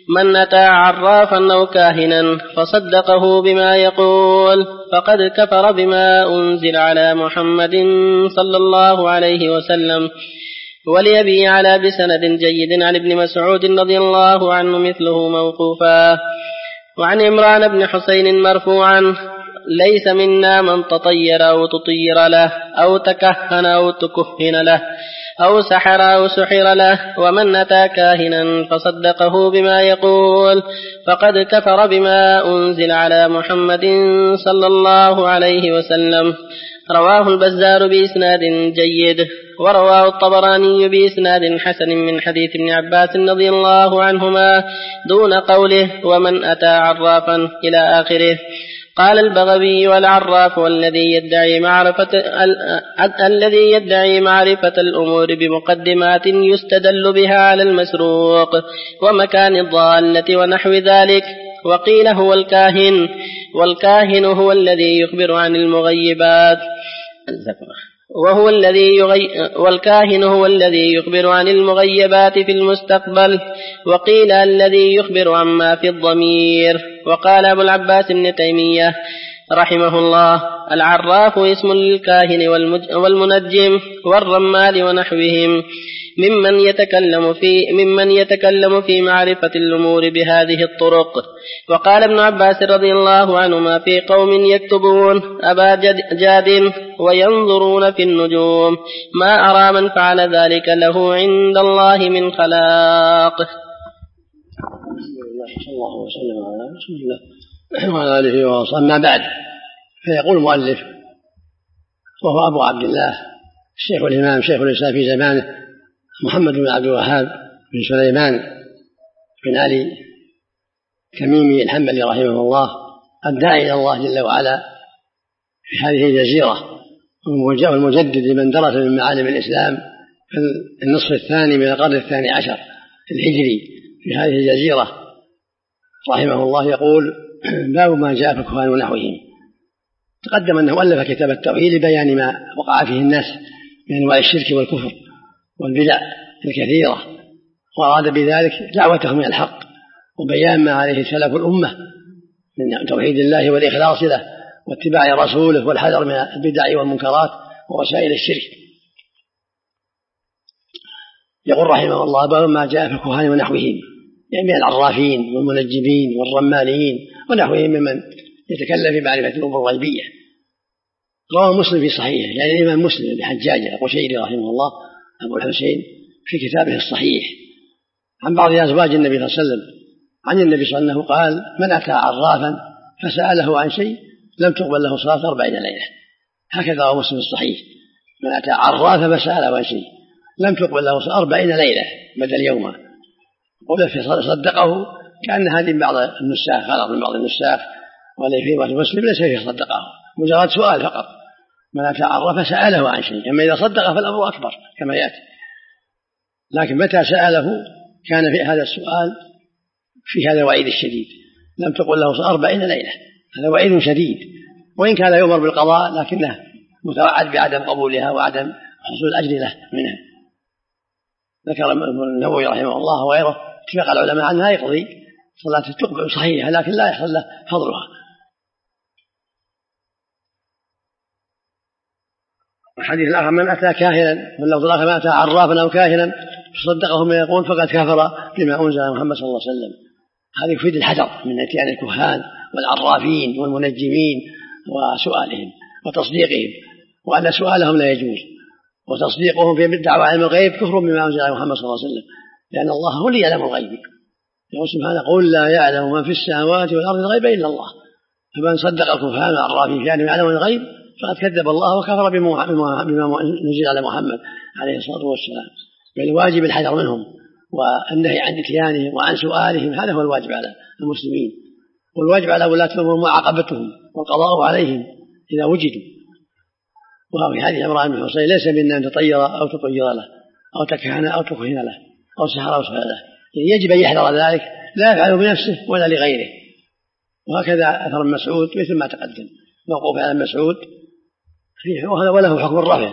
من أتى عرافا أو كاهنا فصدقه بما يقول فقد كفر بما أنزل على محمد صلى الله عليه وسلم. ولأبي على بسند جيد عن ابن مسعود رضي الله عنه مثله موقوفا. وعن عمران بن حسين مرفوعا: ليس منا من تطير أو تطير له أو تكهن أو تكهن له أو سحر أو سحر له. ومن أتى كاهنا فصدقه بما يقول فقد كفر بما أنزل على محمد صلى الله عليه وسلم. رواه البزار بإسناد جيد، ورواه الطبراني بإسناد حسن من حديث ابن عباس رضي الله عنهما دون قوله ومن أتى عرافا إلى آخره. قال البغوي: والعراف والذي يدعي معرفة الذي يدعي معرفة الأمور بمقدمات يستدل بها على المسروق ومكان الضالة ونحو ذلك. وقيل هو الكاهن، والكاهن هو الذي يخبر عن المغيبات وهو الذي يغي... والكاهن هو الذي يخبر عن المغيبات في المستقبل. وقيل الذي يخبر عما في الضمير. وقال أبو العباس ابن تيمية رحمه الله: العراف اسم للكاهن والمج... والمنجم والرمال ونحوهم ممن يتكلم في ممن يتكلم في معرفة الأمور بهذه الطرق. وقال ابن عباس رضي الله عنهما في قوم يكتبون أبا جاد وينظرون في النجوم: ما أرى من فعل ذلك له عند الله من خلاق. صلى الله وسلم على رسول الله وعلى آله وصحبه. أما بعد، فيقول المؤلف وهو أبو عبد الله الشيخ الإمام شيخ الإسلام في زمانه محمد بن عبد الوهاب بن سليمان بن علي تميمي الحنبلي رحمه الله، الداعي إلى الله جل وعلا في هذه الجزيرة، والمجدد لمن درس من معالم الإسلام في النصف الثاني من القرن الثاني عشر الهجري في هذه الجزيرة رحمه الله. يقول: باب ما جاء في الكهان ونحوهم. تقدم أنه ألف كتاب التوحيد لبيان ما وقع فيه الناس من أنواع الشرك والكفر والبدع الكثيرة، وأراد بذلك دعوتهم إلى الحق وبيان ما عليه سلف الأمة من توحيد الله والإخلاص له واتباع رسوله والحذر من البدع والمنكرات ووسائل الشرك. يقول رحمه الله: باب ما جاء في الكهان ونحوهم، يعني من العرافين والمنجمين والرمالين ونحوهم ممن يتكلم في معرفة الأمور الغيبية. رواه مسلم في صحيحه، يعني الإمام مسلم بن حجاج القشيري رحمه الله أبو الحسين في كتابه الصحيح عن بعض أزواج النبي صلى الله عليه وسلم عن النبي صلى الله عليه وسلم قال: من أتى عرافا فسأله عن شيء لم تقبل له صلاة أربعين ليلة. هكذا هو مسلم الصحيح: من أتى عرافا فسأله عن شيء لم تقبل له صلاة أربعين ليلة بدل يوما. قل في صدقه، كأن هذه بعض النساخ غلط من بعض النساخ، والذي في رواية مسلم ليس فيه صدقه، مجرد سؤال فقط: من أتى عرافا سأله عن شيء. أما إذا صدق فالأمر أكبر كما يأتي، لكن متى سأله كان في هذا السؤال في هذا الوعيد الشديد: لم تقل له أربعين ليلة. هذا وعيد شديد، وإن كان يؤمر بالقضاء لكنه متوعد بعدم قبولها وعدم حصول الأجر له منها. ذكر النووي رحمه الله وغيره اتفق العلماء عنها يقضي صلاة تقبل صحيحة لكن لا يحصل له فضلها. الحديث الآخر: من أتى كاهنا، واللفظ الآخر: من أتى عرافا أو كاهنا فصدقه ما يقول فقد كفر بما أنزل على محمد صلى الله عليه وسلم. هذا يفيد الحذر من اتيان الكهان والعرافين والمنجمين وسؤالهم وتصديقهم، وأن سؤالهم لا يجوز، وتصديقهم في الدعوة علم الغيب كفر بما أنزل على محمد صلى الله عليه وسلم، لأن الله هو اللي يعلم الغيب. يقول سبحانه: قل لا يعلم من في السماوات والأرض الغيب إلا الله. فمن صدق الكهان والعرافين في أنهم يعلمون الغيب فقد كذب الله وكفر بما نزل على محمد عليه الصلاة والسلام. فالواجب الحذر منهم والنهي عن اتيانهم وعن سؤالهم، هذا هو الواجب على المسلمين، والواجب على ولاة الأمور معاقبتهم والقضاء عليهم إذا وجدوا. وهو في حديث عمران بن حسين: ليس منا أن تطير أو تطير له أو تكهن أو تكهن له أو سحر أو سحر له. يعني يجب أن يحذر ذلك، لا يفعله بنفسه ولا لغيره. وهكذا أثر مسعود مثل ما تقدم موقوف على مسعود، وهذا وله حكم الرفع.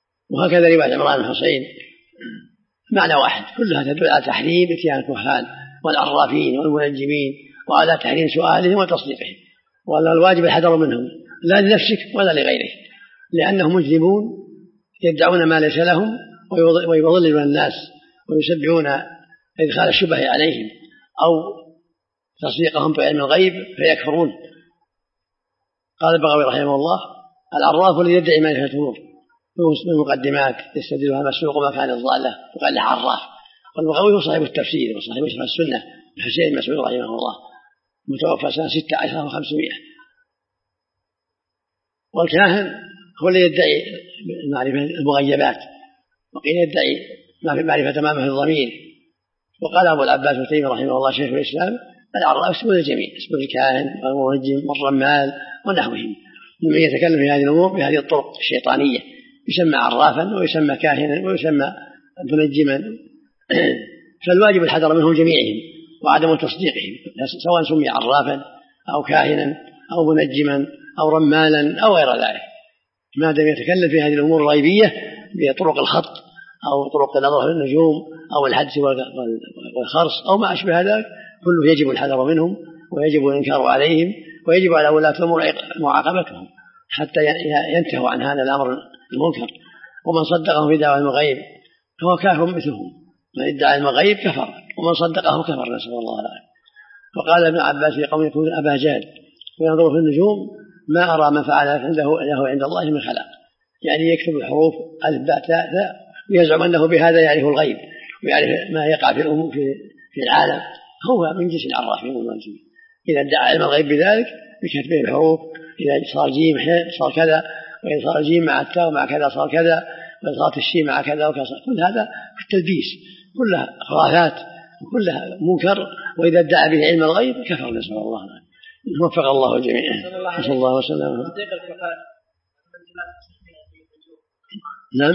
وهكذا رواية عمران بن حسين معنى واحد، كلها تدل على تحريم اتيان الكهان والعرافين والمنجمين، وعلى تحريم سؤالهم وتصديقهم، وأن الواجب الحذر منهم لا لنفسك ولا لغيرك، لأنهم مجرمون يدعون ما ليس لهم ويضللون الناس ويسبعون إدخال الشبه عليهم أو تصديقهم بعلم الغيب فيكفرون. قال البغوي رحمه الله: العراف الذي يدعي معرفة الأمور من مقدمات يستدلها مسوق مكان الضالة وقال له عراف. والبغوي هو صاحب التفسير وصاحب شرح السنة الحسين مسعود رحمه الله، متوفى سنة ستة عشر وخمسمائة. والكاهن هو الذي يدعي معرفة المغيبات، وقيل يدعي معرفة تمامه الضمير. وقال أبو العباس ابن تيمية رحمه الله شيخ الإسلام: العراف اسم الجميع، اسم الكاهن والمنجم والرمال ونحوهم ممن يتكلم في هذه الأمور بهذه الطرق الشيطانية، يسمى عرافا ويسمى كاهنا ويسمى منجما. فالواجب الحذر منهم جميعهم وعدم تصديقهم، سواء سمي عرافا أو كاهنا أو منجما أو رمالا أو غير ذلك، ما دام يتكلم في هذه الأمور الغيبية بطرق الخط أو طرق النظر في النجوم أو الحدس والخرص أو ما أشبه ذلك، كله يجب الحذر منهم ويجب الإنكار عليهم، ويجب على ولاة الأمور معاقبتهم حتى ينتهوا عن هذا الأمر المنكر. ومن صدقهم في دعوى المغيب فهو كافر مثلهم، من ادعى المغيب كفر، ومن صدقه كفر، نسأل الله العافية. وقال ابن عباس في قوم يكون أبا جهل وينظر في النجوم: ما أرى من فعل عنده له عند الله من خلاق، يعني يكتب الحروف ألف باء تاء ثاء ويزعم أنه بهذا يعرف الغيب ويعرف ما يقع في الأمور في العالم، هو من جنس العرافين والمنجمين. إذا ادعى علم الغيب بذلك بكتبه الحروف، إذا صار جيم صار كذا، وإذا صار جيم مع التاء مع كذا صار كذا، وإذا صارت الشين مع كذا وكذا، كل هذا في التلبيس، كلها خرافات وكلها منكر. وإذا ادعى به علم الغيب كفر، نسأل الله العافية. وفق الله الجميع. صلى الله وسلم. نعم،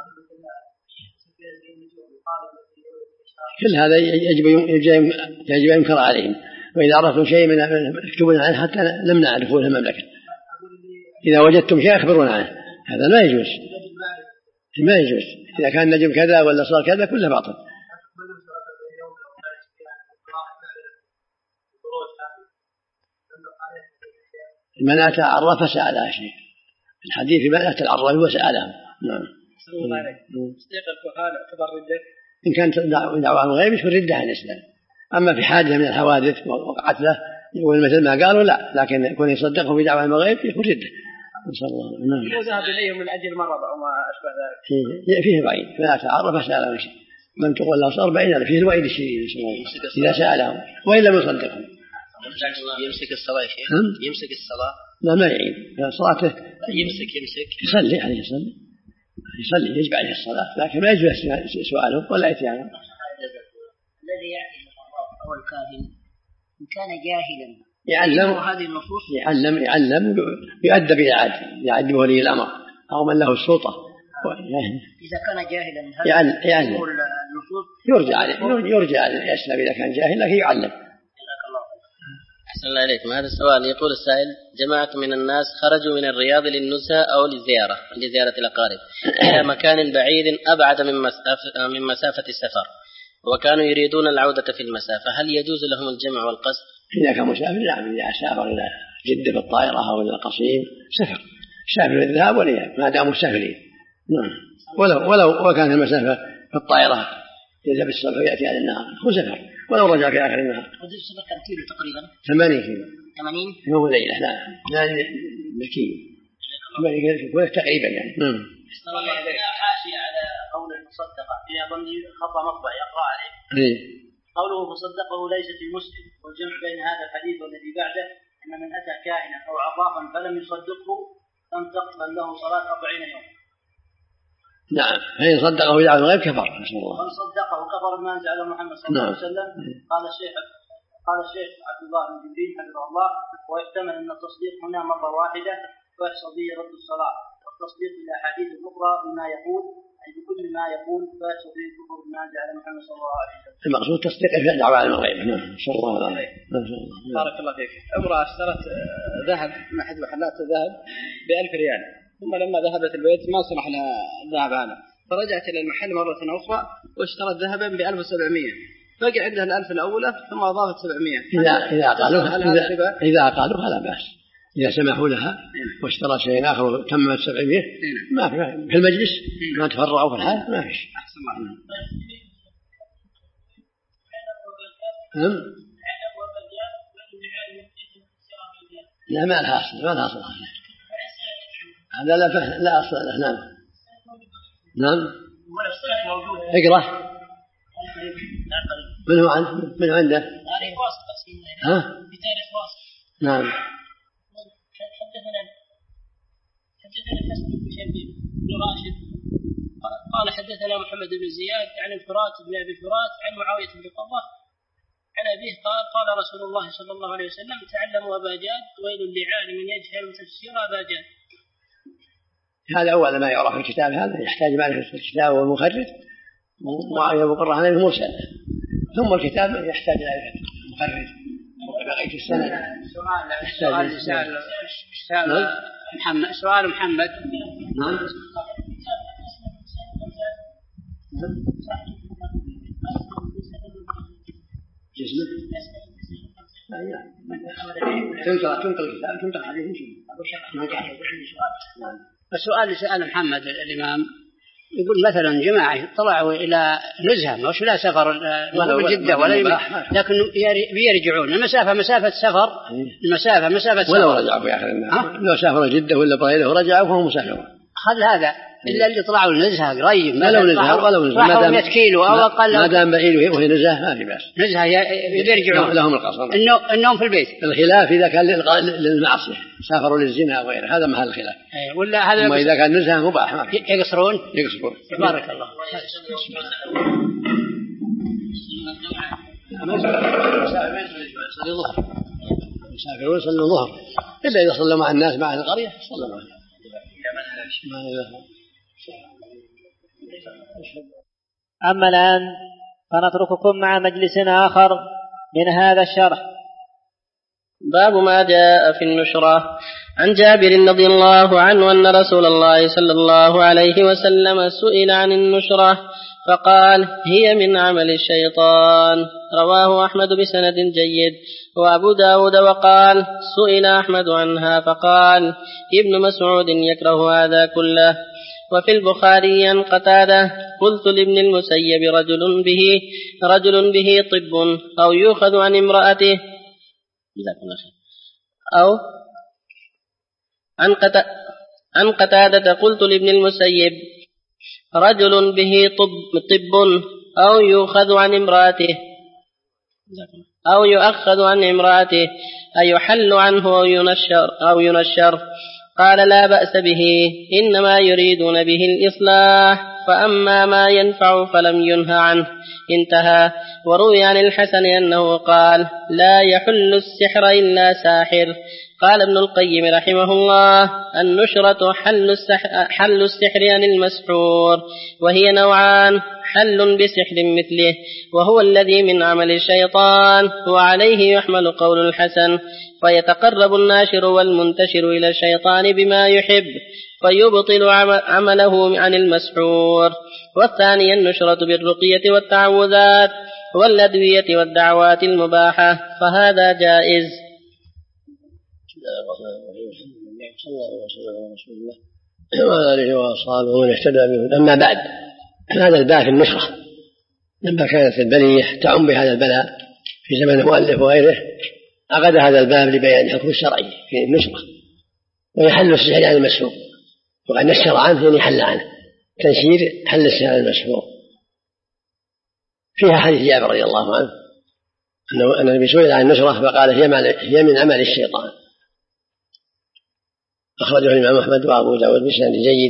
كل هذا يجب يجب ينكر عليهم، وإذا عرفتم شيء من اكتبون عنه حتى نمنع دخول المملكة. إذا وجدتم شيء أخبرونا عنه، هذا ما يجوز، ما يجوز. إذا كان نجم كذا ولا صار كذا كله باطل. من أتى عرف سألها شيء، الحديث من أتى العراف وسألهم. نعم. تصديق الكهان اعتبر ردة إن كانت دعوة عن الغيب يكون ردة عن الإسلام. أما في حادثة من الحوادث وقعت له يقول مثل ما قالوا لا، لكن يكون يصدقه في دعوة عن الغيب يكون ردة. نسأل الله. نعم. لو ذهب إليهم من أجل مرض أو ما أشبه ذلك فيه, فيه وعيد. من أتى عرف سألهم شيء من تقول له صار بعيدا، فيه الوعيد الشديد إذا سألهم وإلا ما يصدقهم. يمسك الصلاة يا شيخ، يمسك الصلاة لا ما يعيد صلاته، يمسك يمسك يصلي عليه يصلي يصلي يجب عليه الصلاة، لكن ما يجوز سؤاله ولا إتيانه. الذي يأتي العراف أو الكاهن إن كان جاهلا يعلم هذه النصوص، يعلم يعلم يؤدب يعد يعد ولي الأمر أو من له السلطة. إذا كان جاهلا يعلم يعلم يرجع عليه يرجع على الإسلام إذا كان جاهل، لكن يعلم. أحسن الله إليكم. هذا السؤال يقول السائل: جماعة من الناس خرجوا من الرياض للنزهة أو للزيارة لزيارة الأقارب إلى مكان بعيد أبعد من مسافة, من مسافة السفر، وكانوا يريدون العودة في المسافة، هل يجوز لهم الجمع والقصد؟ إذا كان مسافر نعم، إذا سافر إلى جدة بالطائرة أو إلى القصيم سفر، سافر الذهاب والإياب ما داموا مسافرين. نعم. ولو ولو وكان المسافة في الطائرة يذهب الصبح ويأتي على النهار هو سفر، ولو رجع في آخر النهار. وذي السفر كم كيلو تقريبا؟ ثمانين كيلو. ثمانين يوم وليلة. لا لا بالكيلو ثمانين تقريبا يعني. نعم. حاشية على قول المصدقة في أظن خطأ مطبع يقرأ عليه. إيه. قوله فصدقه ليس في مسلم، والجمع بين هذا الحديث والذي بعده أن من أتى كاهنا أو عرافا فلم يصدقه لم تقبل له صلاة أربعين يوم. نعم، فإن صدقه بدعوى الغيب كفر. نسأل الله. من صدقه كفر بما أنزل على محمد صلى الله عليه وسلم. قال الشيخ قال الشيخ عبد الله بن جبريل حفظه الله: ويحتمل أن التصديق هنا مرة واحدة ويحصل به رد الصلاة، والتصديق بالأحاديث الأخرى بما يقول أي بكل ما يقول فيحصل به الكفر بما أنزل على محمد صلى الله عليه وسلم. المقصود تصديق في دعوى على الغيب. نعم. نسأل الله العافية. بارك الله فيك. امرأة اشترت ذهب من أحد محلات الذهب بألف ريال، ثم لما ذهبت البيت ما صلح لها الذهب هذا، فرجعت إلى المحل مرة أخرى واشترت ذهبا بألف وسبعمائة، بقي عندها الألف الأولى ثم أضافت سبعمائة. إذا إذا قالوا إذا, إذا قالوا فلا بأس، إذا سمحوا لها واشترى شيء آخر وتمت سبعمائة ما في في المجلس ما تفرعوا في الحال ما فيش. أحسن الله. هم؟ لا ما لها أصل ما لها أصل هذا لا فهم لا أصل له. نعم نعم اقرأ. من هو عنده من عنده تاريخ واسط ها بتاريخ واسط. نعم حدثنا حدثنا حسن بن شبيب بن راشد قال حدثنا محمد بن زياد عن الفرات بن أبي الفرات عن معاوية بن قرة عن أبيه قال قال رسول الله صلى الله عليه وسلم تعلموا أبا جاد ويل لعالم يجهل تفسير أبا جاد. هذا أول ما يعرف في الكتاب، هذا يحتاج معرفة الكتاب والمخرج ومعاوية بن قرة هذا المرسل، ثم الكتاب يحتاج إلى مخرج وبقية السنة. سؤال سؤال سؤال محمد سؤال محمد نعم جسمه تنقل تنقل الكتاب تنقل عليه السؤال اللي سأل محمد الإمام يقول مثلا جماعة طلعوا إلى نزهة مش لا سفر ولا جدة ولا لكن بيرجعون المسافة مسافة سفر المسافة مسافة سفر ولو رجعوا في آخر النهار لو سافروا جدة ولا بريدة ورجعوا فهم مسافرون. خل هذا إلا اللي طلعوا النزهة قريب ما لو نزهة ولا نزهة ما دام مئة كيلو أو أقل ما دام بعيد وهي نزهة ما في بأس. نزهة يرجعون لهم القصر إنه إنهم في البيت. الخلاف إذا كان للمعصية سافروا للزنا وغيره هذا محل الخلاف. ولا هذا ما إذا كان نزهة مباح يقصرون يقصرون. بارك الله. يسافرون يصلون الظهر إلا إذا صلوا مع الناس مع القرية صلوا معهم. أما الآن فنترككم مع مجلس آخر من هذا الشرح. باب ما جاء في النشرة. عن جابر رضي الله عنه أن رسول الله صلى الله عليه وسلم سئل عن النشرة فقال هي من عمل الشيطان. رواه أحمد بسند جيد وأبو داود وقال سئل أحمد عنها فقال ابن مسعود يكره هذا كله. وفي البخاري عن قتادة قلت لابن المسيب رجل به رجل به طب أو يؤخذ عن امرأته أو عن قتادة قلت لابن المسيب رجل به طب, طب أو يؤخذ عن امرأته أو يؤخذ عن امرأته أيحل عنه أو ينشر, أو ينشر قال لا بأس به إنما يريدون به الإصلاح فأما ما ينفع فلم ينهى عنه انتهى. وروي عن الحسن أنه قال لا يحل السحر إلا ساحر. قال ابن القيم رحمه الله النشرة حل السحر, حل السحر عن المسحور وهي نوعان حل بسحر مثله وهو الذي من عمل الشيطان وعليه يحمل قول الحسن فيتقرب الناشر والمنتشر إلى الشيطان بما يحب فيبطل عمله عن المسحور. والثاني النشرة بالرقية والتعوذات والأدوية والدعوات المباحة فهذا جائز. صلى الله وسلم على رسول الله وعلى آله وأصحابه ومن اهتدى به. أما بعد هذا الباب في النشرة لما كانت البلية تعم بهذا البلاء في زمن المؤلف وغيره عقد هذا الباب لبيان الحكم الشرعي في النشرة ويحل السحر عن المسحور. وقد نشر عنه يعني حل عنه تنشير حل السحر عن المسحور. فيها حديث جابر رضي الله عنه أن النبي سئل عن النشرة فقال هي من عمل الشيطان. أخرجه الإمام أحمد وأبو داود بسند جيد.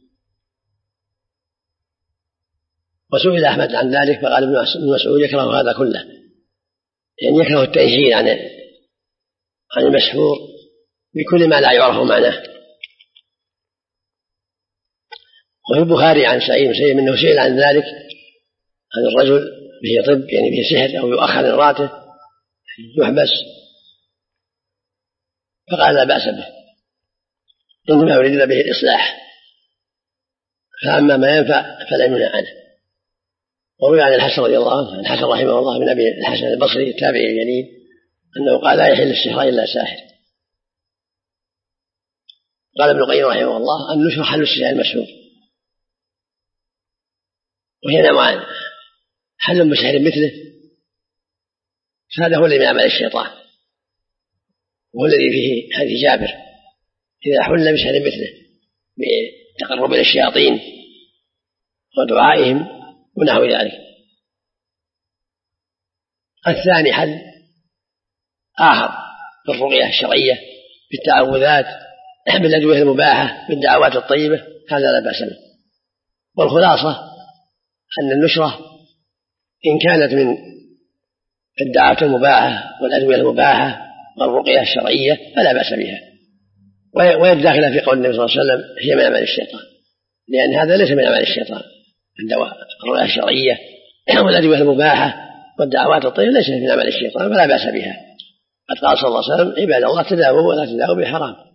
وسئل أحمد عن ذلك فقال ابن مسعود يكره هذا كله يعني يكره التنشير عن عن المسحور بكل ما لا يعرف معناه. وفي البخاري عن سعيد بن سعيد أنه سئل عن ذلك عن الرجل به طب يعني به سحر أو يؤخر امرأته يحبس فقال لا بأس به إنما يريدون به الإصلاح فأما ما ينفع فلا ينهى عنه. وروي عن الحسن رضي الله عنه الحسن رحمه الله من أبي الحسن البصري التابعي الجليل أنه قال لا يحل السحر إلا ساحر. قال ابن القيم رحمه الله النشر حل السحر المسحور، وهي نوعان: حل بسحر مثله، هذا هو الذي من عمل الشيطان، وهو الذي فيه حديث جابر إذا حل بسحر مثله بالتقرب إلى الشياطين ودعائهم ونحو ذلك. الثاني حل آخر بالرقية الشرعية بالتعوذات بالأدوية المباحة بالدعوات الطيبة، هذا لا بأس به. والخلاصة أن النشرة إن كانت من الدعوات المباحة والأدوية المباحة والرقية الشرعية فلا بأس بها، وهي داخلة في قول النبي صلى الله عليه وسلم هي من عمل الشيطان، لأن هذا ليس من عمل الشيطان. الدواء الرقية الشرعية والأدوية المباحة والدعوات الطيبة ليس من عمل الشيطان فلا بأس بها. قد قال صلى الله عليه وسلم عباد الله تداووا ولا تداووا بحرام.